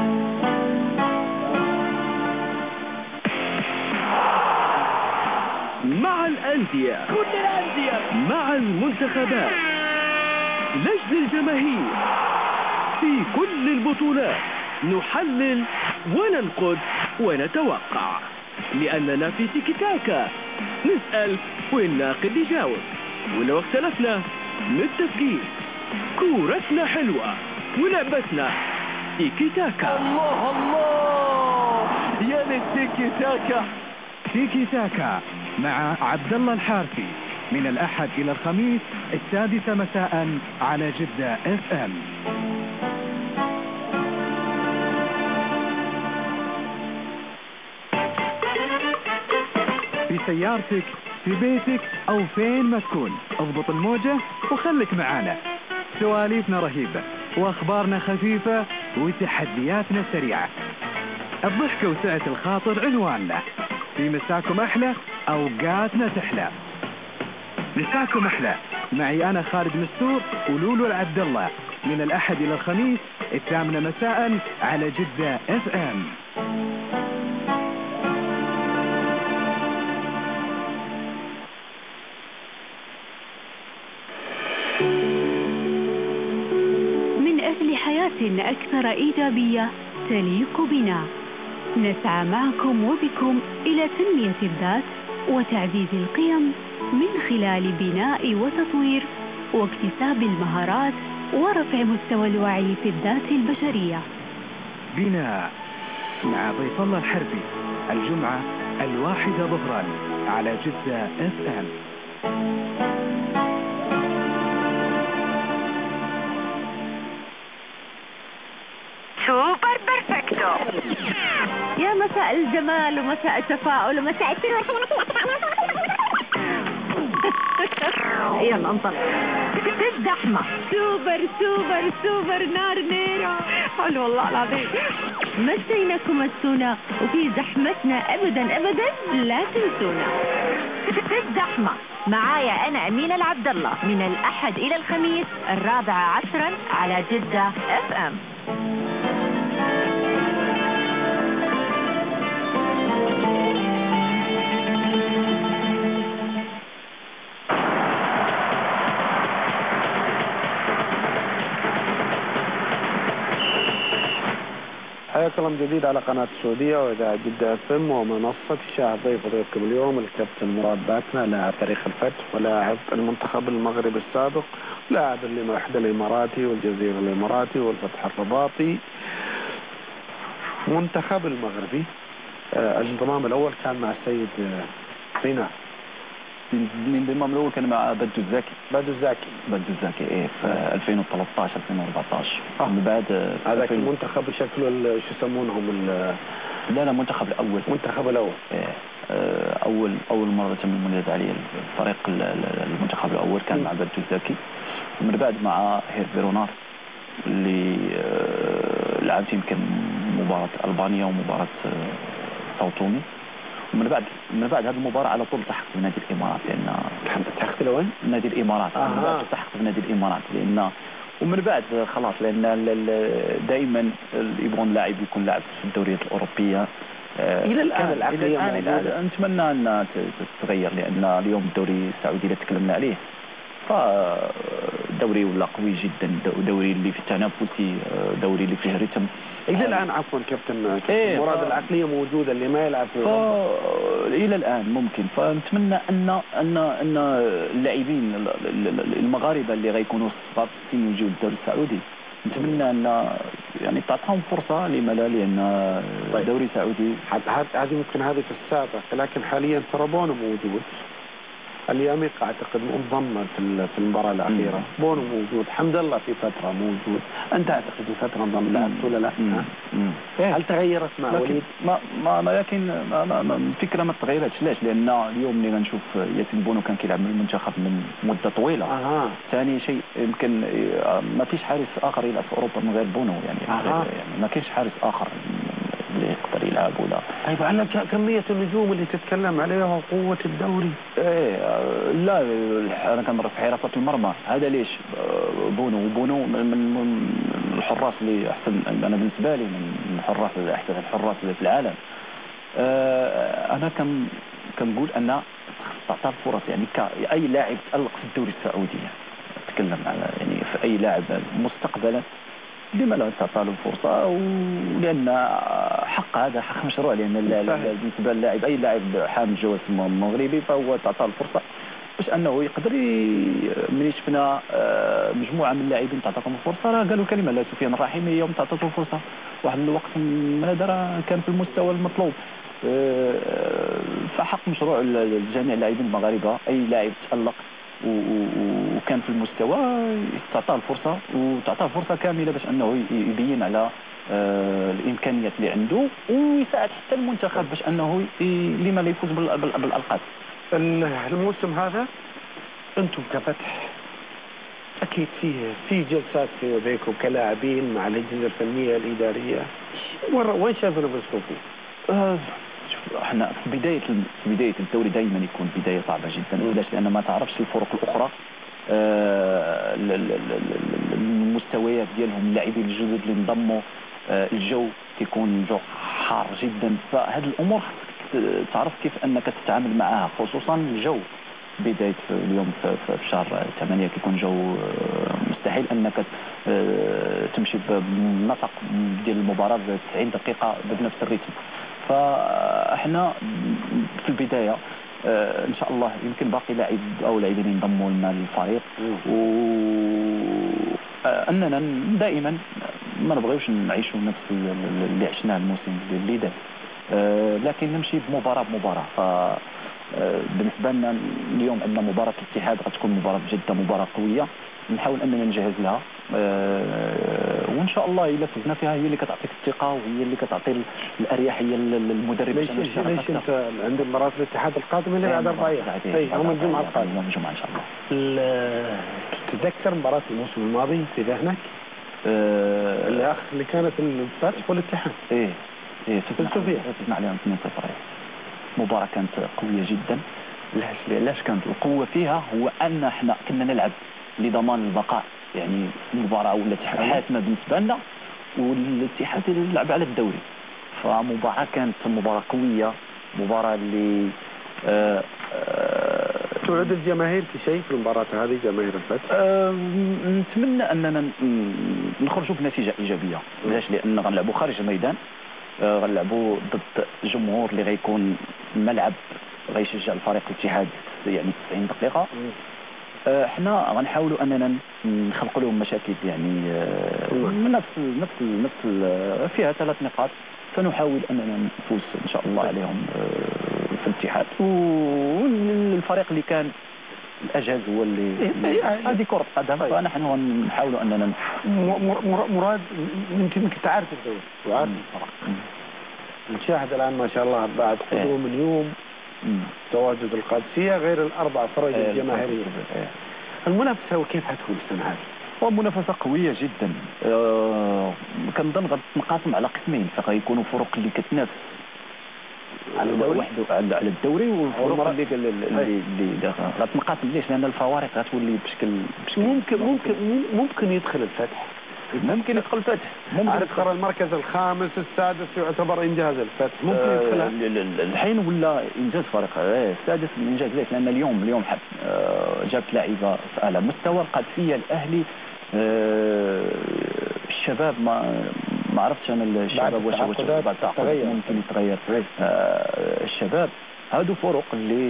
مع الأندية كل الأندية مع المنتخبات لجل الجماهير في كل البطولات نحلل وننقد ونتوقع لأننا في تيكي تاكا نسأل والناقد يجاوب ولو اختلفنا متفقين كورتنا حلوة ولعبتنا تيكي تاكا. الله الله يا للتيكي تاكا. تيكي تاكا مع عبد الله الحارثي من الأحد إلى الخميس السادسة مساء على جدة اف ام. في سيارتك في بيتك أو فين ما تكون اضبط الموجة وخليك معانا. سواليفنا رهيبة وأخبارنا خفيفة وتحدياتنا سريعة. الضحكة وسعة الخاطر عنواننا. في مساكم أحلى أوقاتنا تحلى. مساكم أحلى معي أنا خالد مستور ولولو العبد الله من الأحد إلى الخميس الثامنة مساء على جدة اف ام. من أجل حياة أكثر إيجابية تليق بنا نسعى معكم وبكم إلى تنمية الذات وتعزيز القيم من خلال بناء وتطوير واكتساب المهارات ورفع مستوى الوعي في الذات البشرية. بناء مع ضيف الله الحربي الجمعة الواحدة ظهرا على جدة اف ام. سوبر بيرفكتو. يا مساء الجمال ومساء التفاؤل ومساء التفاؤل. يلا انطلق. في الزحمة سوبر سوبر سوبر نار نيرة. حلو والله العظيم. مسيناكم مسونا وفي زحمتنا ابدا ابدا لا تنسونا. في الزحمة معايا انا امينة العبد الله من الاحد الى الخميس الرابعة عشرا على جدة اف ام. حياكم الله من جديد على قناة السعودية وإذاعة جدة اف ام ومنصة الشاهد. ضيف ضيفكم اليوم الكابتن مراد باتنا لاعب فريق الفتح ولاعب المنتخب المغربي السابق لاعب الوحدة الإماراتي والجزيرة الإماراتي والفتح الرباطي. منتخب المغربي آه الانضمام الأول كان مع السيد رينا. الانضمام الأول كان مع بدو الزاكي. بدو الزاكي بدو الزاكي إيه في ألفين وثلاثة عشر ألفين وأربعة عشر. آه. من بعد هذاك المنتخب شكله شو يسمونهم لا لا المنتخب الأول. المنتخب الأول. إيه أول أول مرة تم المنادى عليه الفريق المنتخب الأول كان م. مع بدو الزاكي. ومن بعد مع هيرفي رونار اللي لعبت يمكن مباراة ألبانيا ومباراة ساو تومي. من بعد من بعد هذه المباراه على طول التحقت بنادي الامارات، لان التحقت لوين؟ نادي الامارات. آه. من بعد التحقت بنادي الامارات لان ومن بعد خلاص، لان دائما يبغون لاعب يكون لاعب في الدوريات الاوروبيه. الى الان العقليه موجوده. نتمنى انها تتغير، لان اليوم الدوري السعودي اللي تكلمنا عليه فدوري ولا قوي جدا، دوري اللي في التنافسي، دوري اللي فيه رتم. الى الان عفوا كابتن كابتن إيه مراد، العقليه موجوده اللي ما يلعب في اوروبا الى الان ممكن. فنتمنى ان ان ان اللاعبين المغاربه اللي غيكونوا صغار في السن ويجيو للدوري السعودي، نتمنى ان يعني تعطيهم فرصه، لما لا، لان الدوري السعودي هذه ممكن هذه في السابق، لكن حاليا ترى بونو موجود، الياميق اعتقد انضم في في المباراه الاخيره. مم. بونو موجود، حمد الله في فتره موجود، انت اعتقد في فتره انضم لعبت ولا لا؟ مم. مم. هل تغيرت مع وليد؟ ما ما لكن ما ما ما الفكره ما تغيرتش. علاش؟ لان اليوم اللي نشوف ياسين بونو كان كيلعب من المنتخب من مده طويله. اها ثاني شيء يمكن ما فيش حارس اخر يلعب في اوروبا من غير بونو، يعني أها. يعني ما كاينش حارس اخر اللي يقدر يلعب ولا. طيب على كميه النجوم اللي تتكلم عليها وقوه الدوري. ايه لا، انا كنضرب في حراسه المرمى. هذا ليش بونو بونو من الحراس اللي احسن، انا بالنسبه لي من الحراس احسن الحراس اللي في العالم. انا كم كنقول ان تعطى الفرص، يعني اي لاعب تالق في الدوري السعودي، اتكلم على يعني في اي لاعب مستقبلا، لما لا تعطى له الفرصه، ولان حق هذا حق مشروع، لان بالنسبه للاعب اي لاعب حامل جواز مغربي فهو تعطى الفرصه باش انه يقدر. ملي شفنا مجموعه من اللاعبين تعطاهم الفرصه راه قالوا كلمه، لا سفيان الرحيمي يوم تعطاته الفرصه واحد الوقت هذا راه كان في المستوى المطلوب. فحق مشروع لجميع اللاعبين المغاربه، اي لاعب تالق وكان في المستوى تعطاه الفرصه، وتعطاه فرصه كامله باش انه يبين على الامكانيات اللي عنده، ويساعد حتى المنتخب باش انه لما لا يفوز بالالقاب. الموسم هذا انتم كفتح اكيد فيه في جلسات في بينكم كلاعبين مع الاجهزه الفنيه الاداريه، وين شايفينه باسلوبكم؟ آه احنا في بدايه في بدايه الدوري دائما يكون بدايه صعبه جدا. علاش؟ لان ما تعرفش الفرق الاخرى آه المستويات ديالهم، اللاعبين الجدد اللي انضموا، آه الجو كيكون جو حار جدا. فهذه الامور تعرف كيف انك تتعامل معها، خصوصا الجو بدايه اليوم في, في شهر ثمانية كيكون جو مستحيل انك تمشي بنسق ديال المباراه ب تسعين دقيقه بنفس الريتم. فاحنا في البدايه ان شاء الله يمكن باقي لاعب او لاعبين ينضموا لنا للفريق، واننا دائما ما نبغيوش نعيشوا نفس اللي عشناه الموسم اللي داز، لكن نمشي بمباراه بمباراه. ف بالنسبه لنا اليوم عندنا مباراه الاتحاد غتكون مباراه جده، مباراه قويه نحاول اننا نجهز لها، وان شاء الله الا فزنا فيها هي اللي كتعطيك الثقه وهي اللي كتعطي الاريحيه للمدرب. ليش ليش انت عند مباراه الاتحاد القادمه اللي بعد اربع ايام؟ اي يوم الجمعه القادمه، يوم الجمعه ان شاء الله. تتذكر مباراه الموسم الماضي في ذهنك؟ أه اللي اخ اللي كانت الفتح والاتحاد. ايه ايه فزنا فزنا عليهم اثنين صفر. مباراة كانت قوية جدا. علاش علاش كانت القوة فيها؟ هو أن احنا كنا نلعب لضمان البقاء، يعني المباراة والتي حاسمة بالنسبة لنا، والاتحاد يلعب على الدوري. فمباراة كانت مباراة قوية، مباراة اللي آه آه توعد الجماهير في شيء في المباراة هذه جماهير الفتح؟ آه نتمنى أننا نخرجوا بنتيجة إيجابية. علاش؟ لأن غنلعبوا خارج الميدان، آه غنلعبوا ضد جمهور اللي غيكون الملعب غيشجع الفريق الاتحاد يعني تسعين دقيقة. آه احنا غنحاولوا اننا نخلقوا لهم مشاكل، يعني آه من نفس نفس نفس فيها ثلاث نقاط، فنحاول اننا نفوز ان شاء الله عليهم آه في الاتحاد. والفريق اللي كان الاجهز هو اللي هذه كرة قدم، فنحن نحاولوا اننا مراد يمكن انك تعرف الدوري وعارف الفرق، نشاهد الان ما شاء الله بعد قدوم اليوم تواجد القادسية غير الأربع فرق الجماهيرية. المنافسة وكيف هتكون السنة هذه؟ ومنافسة قوية جدا. آه كنظن غتنقسم على قسمين، فغيكونوا فرق اللي كتنافس على الدوري وحده على الدوري والفروق اللي اللي اللي غتنقسم ليش لان الفوارق غتولي بشكل بشكل ممكن ممكن ممكن يدخل الفتح ممكن يدخل الفتح ممكن يدخل المركز الخامس السادس يعتبر انجاز الفتح ممكن يدخلها الحين ولا انجاز فريق السادس انجاز ليش لان اليوم اليوم جابت لاعيبه في اعلى مستوى القادسيه الاهلي الشباب ما ما عرفتش انا الشباب واش واش بعد التغير ممكن يتغير الشباب هادو فرق اللي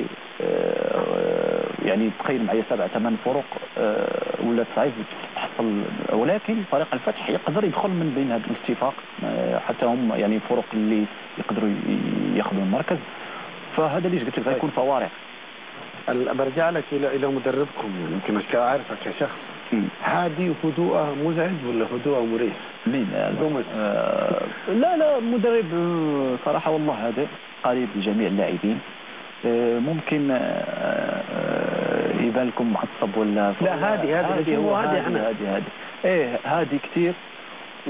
يعني تخيل معايا سبع ثمان فرق ولا صعيب تحصل ولكن فريق الفتح يقدر يدخل من بين هذا الاتفاق حتى هم يعني فرق اللي يقدروا ياخذوا المركز فهذا اللي قلت لك غيكون فوارق. برجع لك الى الى مدربكم يعني يمكن اعرفك كشخص هادي وهدوءه مزعج ولا هدوءه مريح؟ مين؟ آه لا لا مدرب صراحه والله هذا قريب لجميع اللاعبين آه ممكن آه يبان لكم معصب ولا لا هادي هادي هو هادي هادي هادي هادي ايه هادي كثير و...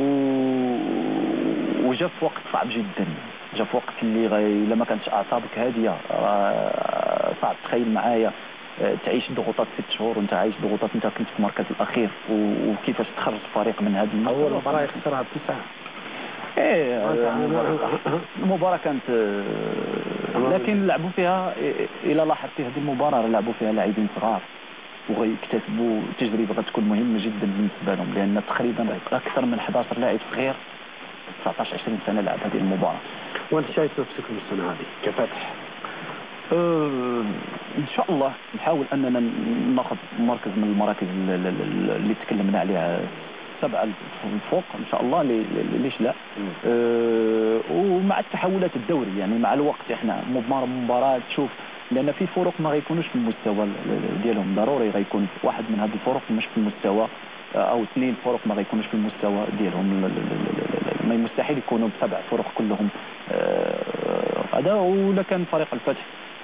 وجا في وقت صعب جدا جا في وقت اللي غي... لما كانتش اعصابك هاديه آه صعب تخيل معايا تعيش ضغوطات ست شهور وانت عايش ضغوطات انت كنت في المركز الاخير وكيفاش تخرج فريق من هذه المباراه اول مباراه يخسرها بتسعه ايه المباراه كانت لكن لعبوا فيها الى لاحظت هذه المباراه لعبوا فيها لاعبين صغار وغيكتسبوا تجربه غتكون مهمه جدا بالنسبه لهم لان تقريبا اكثر من احد عشر لاعب صغير تسعطاش عشرين سنه لعب هذه المباراه. وانت شايف نفسك من السنه هذه كفتح؟ أه ان شاء الله نحاول اننا ناخذ مركز من المراكز اللي تكلمنا عليها سبعه فوق ان شاء الله ليش لا أه ومع التحولات الدوري يعني مع الوقت احنا مباراه مباراه تشوف لان في فرق ما غيكونوش في المستوى ديالهم ضروري غيكون واحد من هذه الفرق مش في المستوى او اثنين فرق ما غيكونوش في المستوى ديالهم ما مستحيل يكونوا بسبع فرق كلهم هذا أه ولا كان فريق الفتح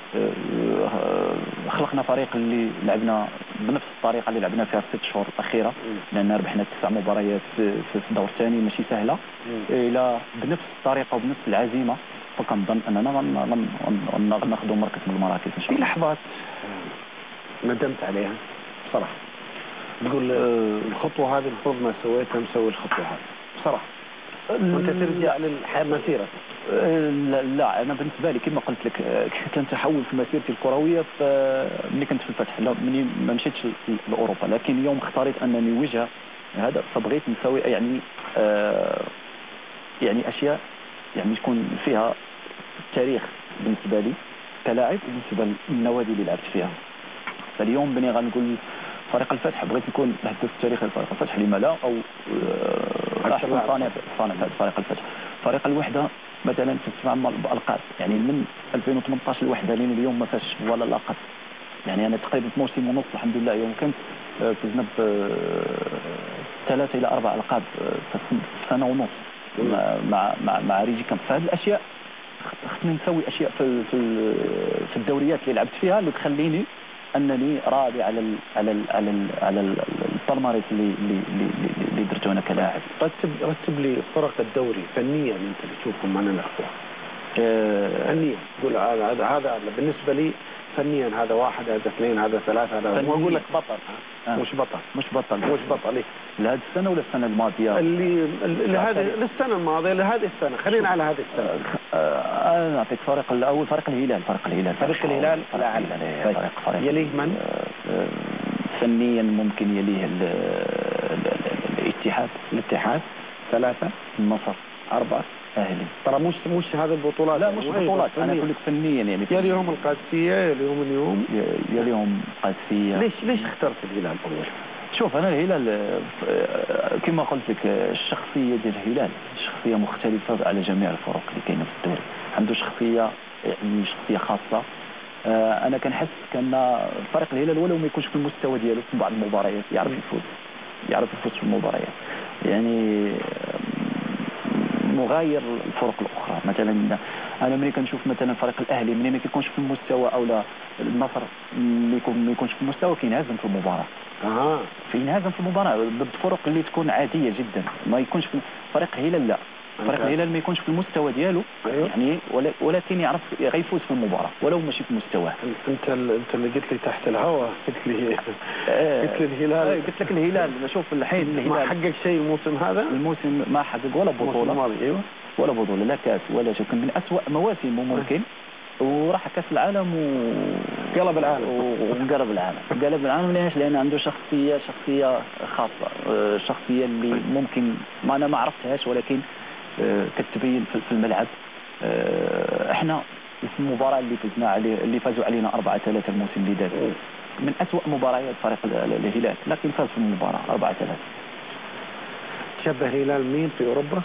خلقنا فريق اللي لعبنا بنفس الطريقه اللي لعبنا فيها الست شهور الاخيره لان ربحنا تسع مباريات في الدور الثاني ماشي سهله الى بنفس الطريقه وبنفس العزيمه فكنظن اننا ناخذوا مركز من المراكز ان شاء الله. في لحظات ندمت عليها بصراحه تقول الخطوه هذه المفروض ما سويتها مسوي الخطوه هذه بصراحه وانت ترجع للمسيره؟ لا, لا انا بالنسبه لي كما قلت لك كان تحول في مسيرتي الكرويه ملي كنت في الفتح لا مني ما مشيتش لاوروبا لكن اليوم اختاريت انني وجهه هذا فبغيت نسوي يعني آه يعني اشياء يعني تكون فيها تاريخ بالنسبه لي كلاعب وبالنسبه للنوادي اللي لعبت فيها. فاليوم بني غنقول فريق الفتح بغيت نكون الهداف التاريخي لفريق الفتح لما لا او احسن صانع صانع في فريق الفتح. فريق الوحده مثلا تسمع الالقاب يعني من ألفين وثمانطاش الوحده لين اليوم ما فاش ولا لقب يعني انا تقريبا في موسم ونص الحمد لله يوم كنت فزنا ثلاثه الى اربع القاب في سنه ونص مع مع مع ريجي كامب. فهذه الاشياء خصني نسوي اشياء في في في الدوريات اللي لعبت فيها اللي تخليني انني راضي على ال على ال على ال على البالماريس اللي اللي اللي درته انا كلاعب. رتب رتب لي فرق الدوري فنيا انت اللي تشوفهم من الاخوه. أه فنيا تقول هذا هذا بالنسبه لي فنيا هذا واحد هذا اثنين هذا ثلاثه هذا مو اقول لك بطل آه. مش بطل مش بطل مش بطل إيه؟ لهذه السنه ولا السنه الماضيه؟ اللي اللي هذه للسنه الماضيه لهذه السنه خلينا على هذه السنه. آه انا اعطيك فريق الاول فريق الهلال فريق الهلال فريق الهلال لا فريق فريق يليه من؟ آه فنيا ممكن يليه الاتحاد الاتحاد ثلاثه النصر اربعه اهلي. ترى مش مش هذه البطولات لا مش بطولات انا اقول لك فنيا يعني يليهم القادسيه يليهم اليوم يليهم القادسيه. ليش ليش اخترت الهلال اول؟ شوف انا الهلال كما قلت لك الشخصيه ديال الهلال شخصيه مختلفه على جميع الفرق اللي كاينه في الدوري عنده شخصيه يعني شخصيه خاصه. انا كنحس كان فريق الهلال ولو ما يكونش في المستوى ديالو في بعض المباريات يعرف يفوز يعرف يفوز في المباريات يعني مغاير الفرق الاخرى. مثلا انا ملي كنشوف مثلا فريق الاهلي ملي ما كيكونش في المستوى او لا النصر ملي يكون ما يكونش في المستوى كينهزم في المباراه. اه كينهزم في المباراه ضد فرق اللي تكون عاديه جدا ما يكونش في فريق الهلال لا فريق الهلال ما يكونش في المستوى ديالو. أيوه. يعني ولكن يعرف غيفوز في المباراه ولو ماشي في مستواه. انت انت اللي قلت لي تحت الهواء، قلت لي آه قلت لي الهلال. آه قلت لك الهلال شوف الحين الهلال ما حقق شيء الموسم هذا، الموسم ما حقق ولا بطوله. ايوه ولا بطوله لا كاس ولا شيء، كان من أسوأ مواسمه ممكن. وراح كاس العالم وقلب العالم وقلب العالم قلب العالم ليش؟ لان عنده شخصيه شخصيه خاصه، شخصيه اللي ممكن ما انا ما عرفتهاش ولكن كتبين في الملعب. احنا في المباراه اللي فزنا عليه اللي فازوا علينا أربعة ثلاثة الموسم اللي داز من أسوأ مباريات فريق الهلال، لكن فاز في المباراه أربعة ثلاثة. تشبه الهلال مين في اوروبا؟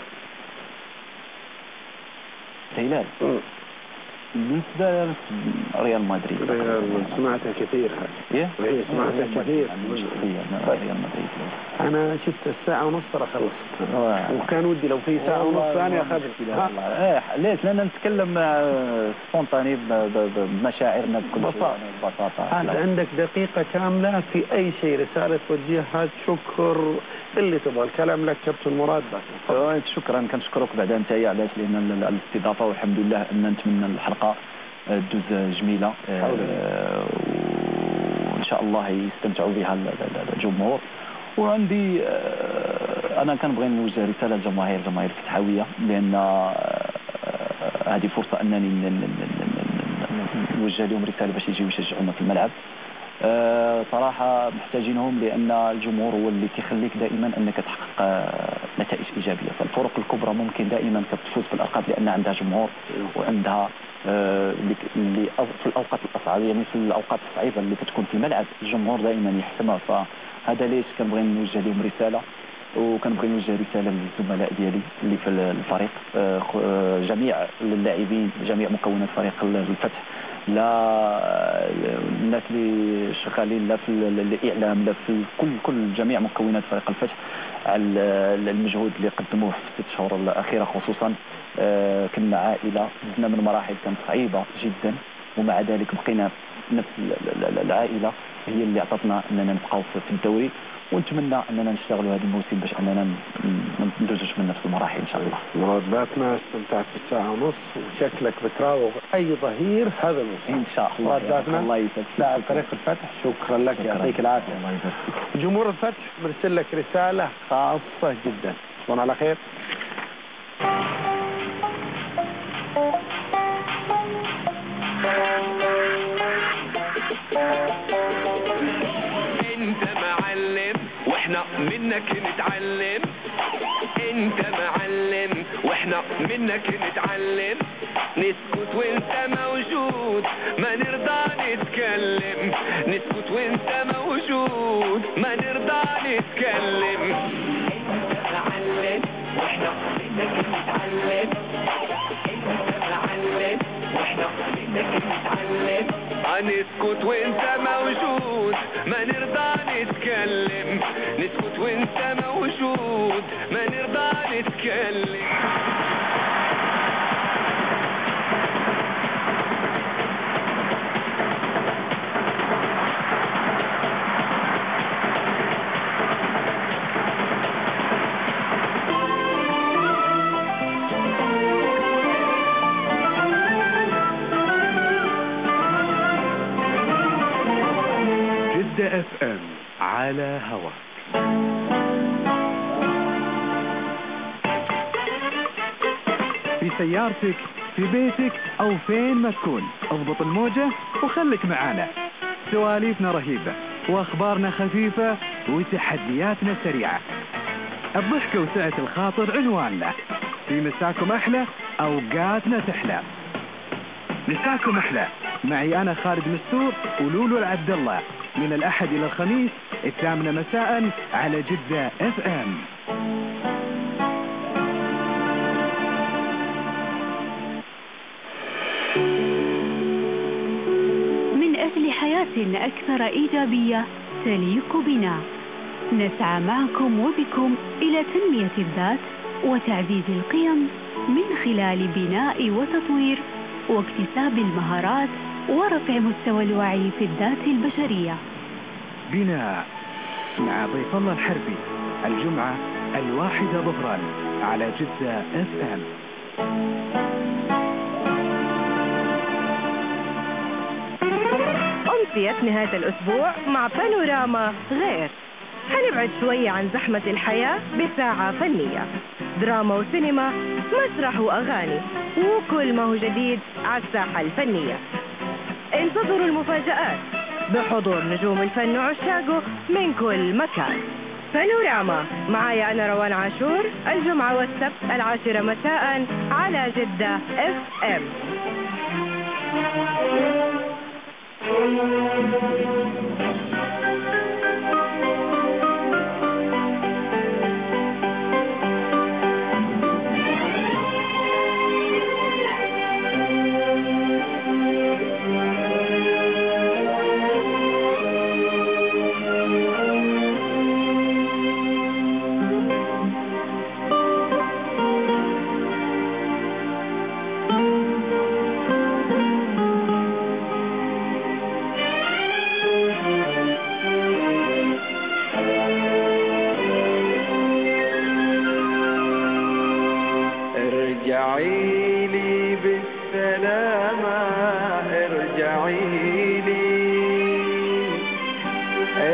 الهلال بالنسبة ريال مدريد. ريال سمعتها كثير هذه. ايه سمعتها كثير. ريال مدريد. انا شفت الساعة ونص ترى خلصت. وكان ودي لو في ساعة ونص ثانية اخذها. ايه ليش؟ لان نتكلم سبونتاني بمشاعرنا بكل ببساطة. ببساطة. انت عندك دقيقة كاملة في اي شيء، رسالة توجهها، شكر اللي تبغى. الكلام لك كابتن مراد بس. شكرا كنشكرك بعد انت علاش لان الاستضافة، والحمد لله ان نتمنى الحلقة تدوز جميلة وإن شاء الله يستمتعوا بها الجمهور. وعندي أنا كنبغي نوجه رسالة للجماهير جماهير الفتحاوية، لأن هذه فرصة أنني نوجه لهم رسالة باش يجيو يشجعونا في الملعب. صراحة محتاجينهم، لأن الجمهور هو اللي كيخليك دائما أنك تحقق نتائج إيجابية. فالفرق الكبرى ممكن دائما كتفوز في الألقاب لأن عندها جمهور وعندها اللي في الأوقات الأصعب، يعني في الأوقات الصعيبة اللي كتكون في الملعب الجمهور دائما يحسمها. فهذا ليش كنبغي نوجه لهم رسالة، وكنبغي نوجه رسالة للزملاء ديالي اللي في الفريق، جميع اللاعبين، جميع مكونات فريق الفتح، لا الناس اللي شغالين لا في الإعلام لا في كل كل جميع مكونات فريق الفتح على المجهود اللي قدموه في الست شهور الأخيرة خصوصا. كنا عائلة زدنا من مراحل كانت صعيبة جدا، ومع ذلك بقينا نفس العائلة هي اللي أعطتنا أننا نبقاو في الدوري، ونتمنى أننا نشتغلوا هذا الموسم باش أننا ندوزوش من نفس المراحل إن شاء الله. مراد باتنا استمتعت بالساعة ونص، وشكلك بتراوغ أي ظهير هذا الموسم إن شاء الله. مراد باتنا الله يسعدك لاعب فريق الفتح، شكرا لك، يعطيك العافية. الله يبارك. جمهور الفتح مرسل لك رسالة خاصة جدا. تصبحون على خير. انت معلم واحنا منك نتعلم، انت معلم واحنا منك نتعلم، نسكت وانت موجود ما نرضى نتكلم، نسكت وانت موجود ما نرضى نتكلم. انت معلم واحنا منك نتعلم، انت معلم واحنا منك نتعلم، نسكت وانت موجود ما نرضى نتكلم، نسكت وانت موجود ما نرضى نتكلم. جدة اف ام على هوا. في سيارتك، في بيتك أو فين ما تكون، اضبط الموجة وخليك معانا. سواليفنا رهيبة وأخبارنا خفيفة وتحدياتنا سريعة. الضحكة وسعة الخاطر عنواننا. في مساكم أحلى، أوقاتنا تحلى. مساكم أحلى معي أنا خالد مستور ولولو العبد الله، من الأحد إلى الخميس الثامنة مساء على جدة اف ام. من أجل حياة أكثر إيجابية تليق بنا، نسعى معكم وبكم إلى تنمية الذات وتعزيز القيم من خلال بناء وتطوير واكتساب المهارات ورفع مستوى الوعي في الذات البشرية. بناء مع ضيف الله الحربي الجمعة الواحدة ظهرا على جدة اف ام. أمسية نهاية الأسبوع مع بانوراما غير. هنبعد شوية عن زحمة الحياة بساعة فنية، دراما وسينما، مسرح وأغاني، وكل ما هو جديد على الساحة الفنية. انتظروا المفاجآت بحضور نجوم الفن وعشاقه من كل مكان. بانوراما معايا أنا روان عاشور، الجمعة والسبت العاشرة مساء على جدة اف ام.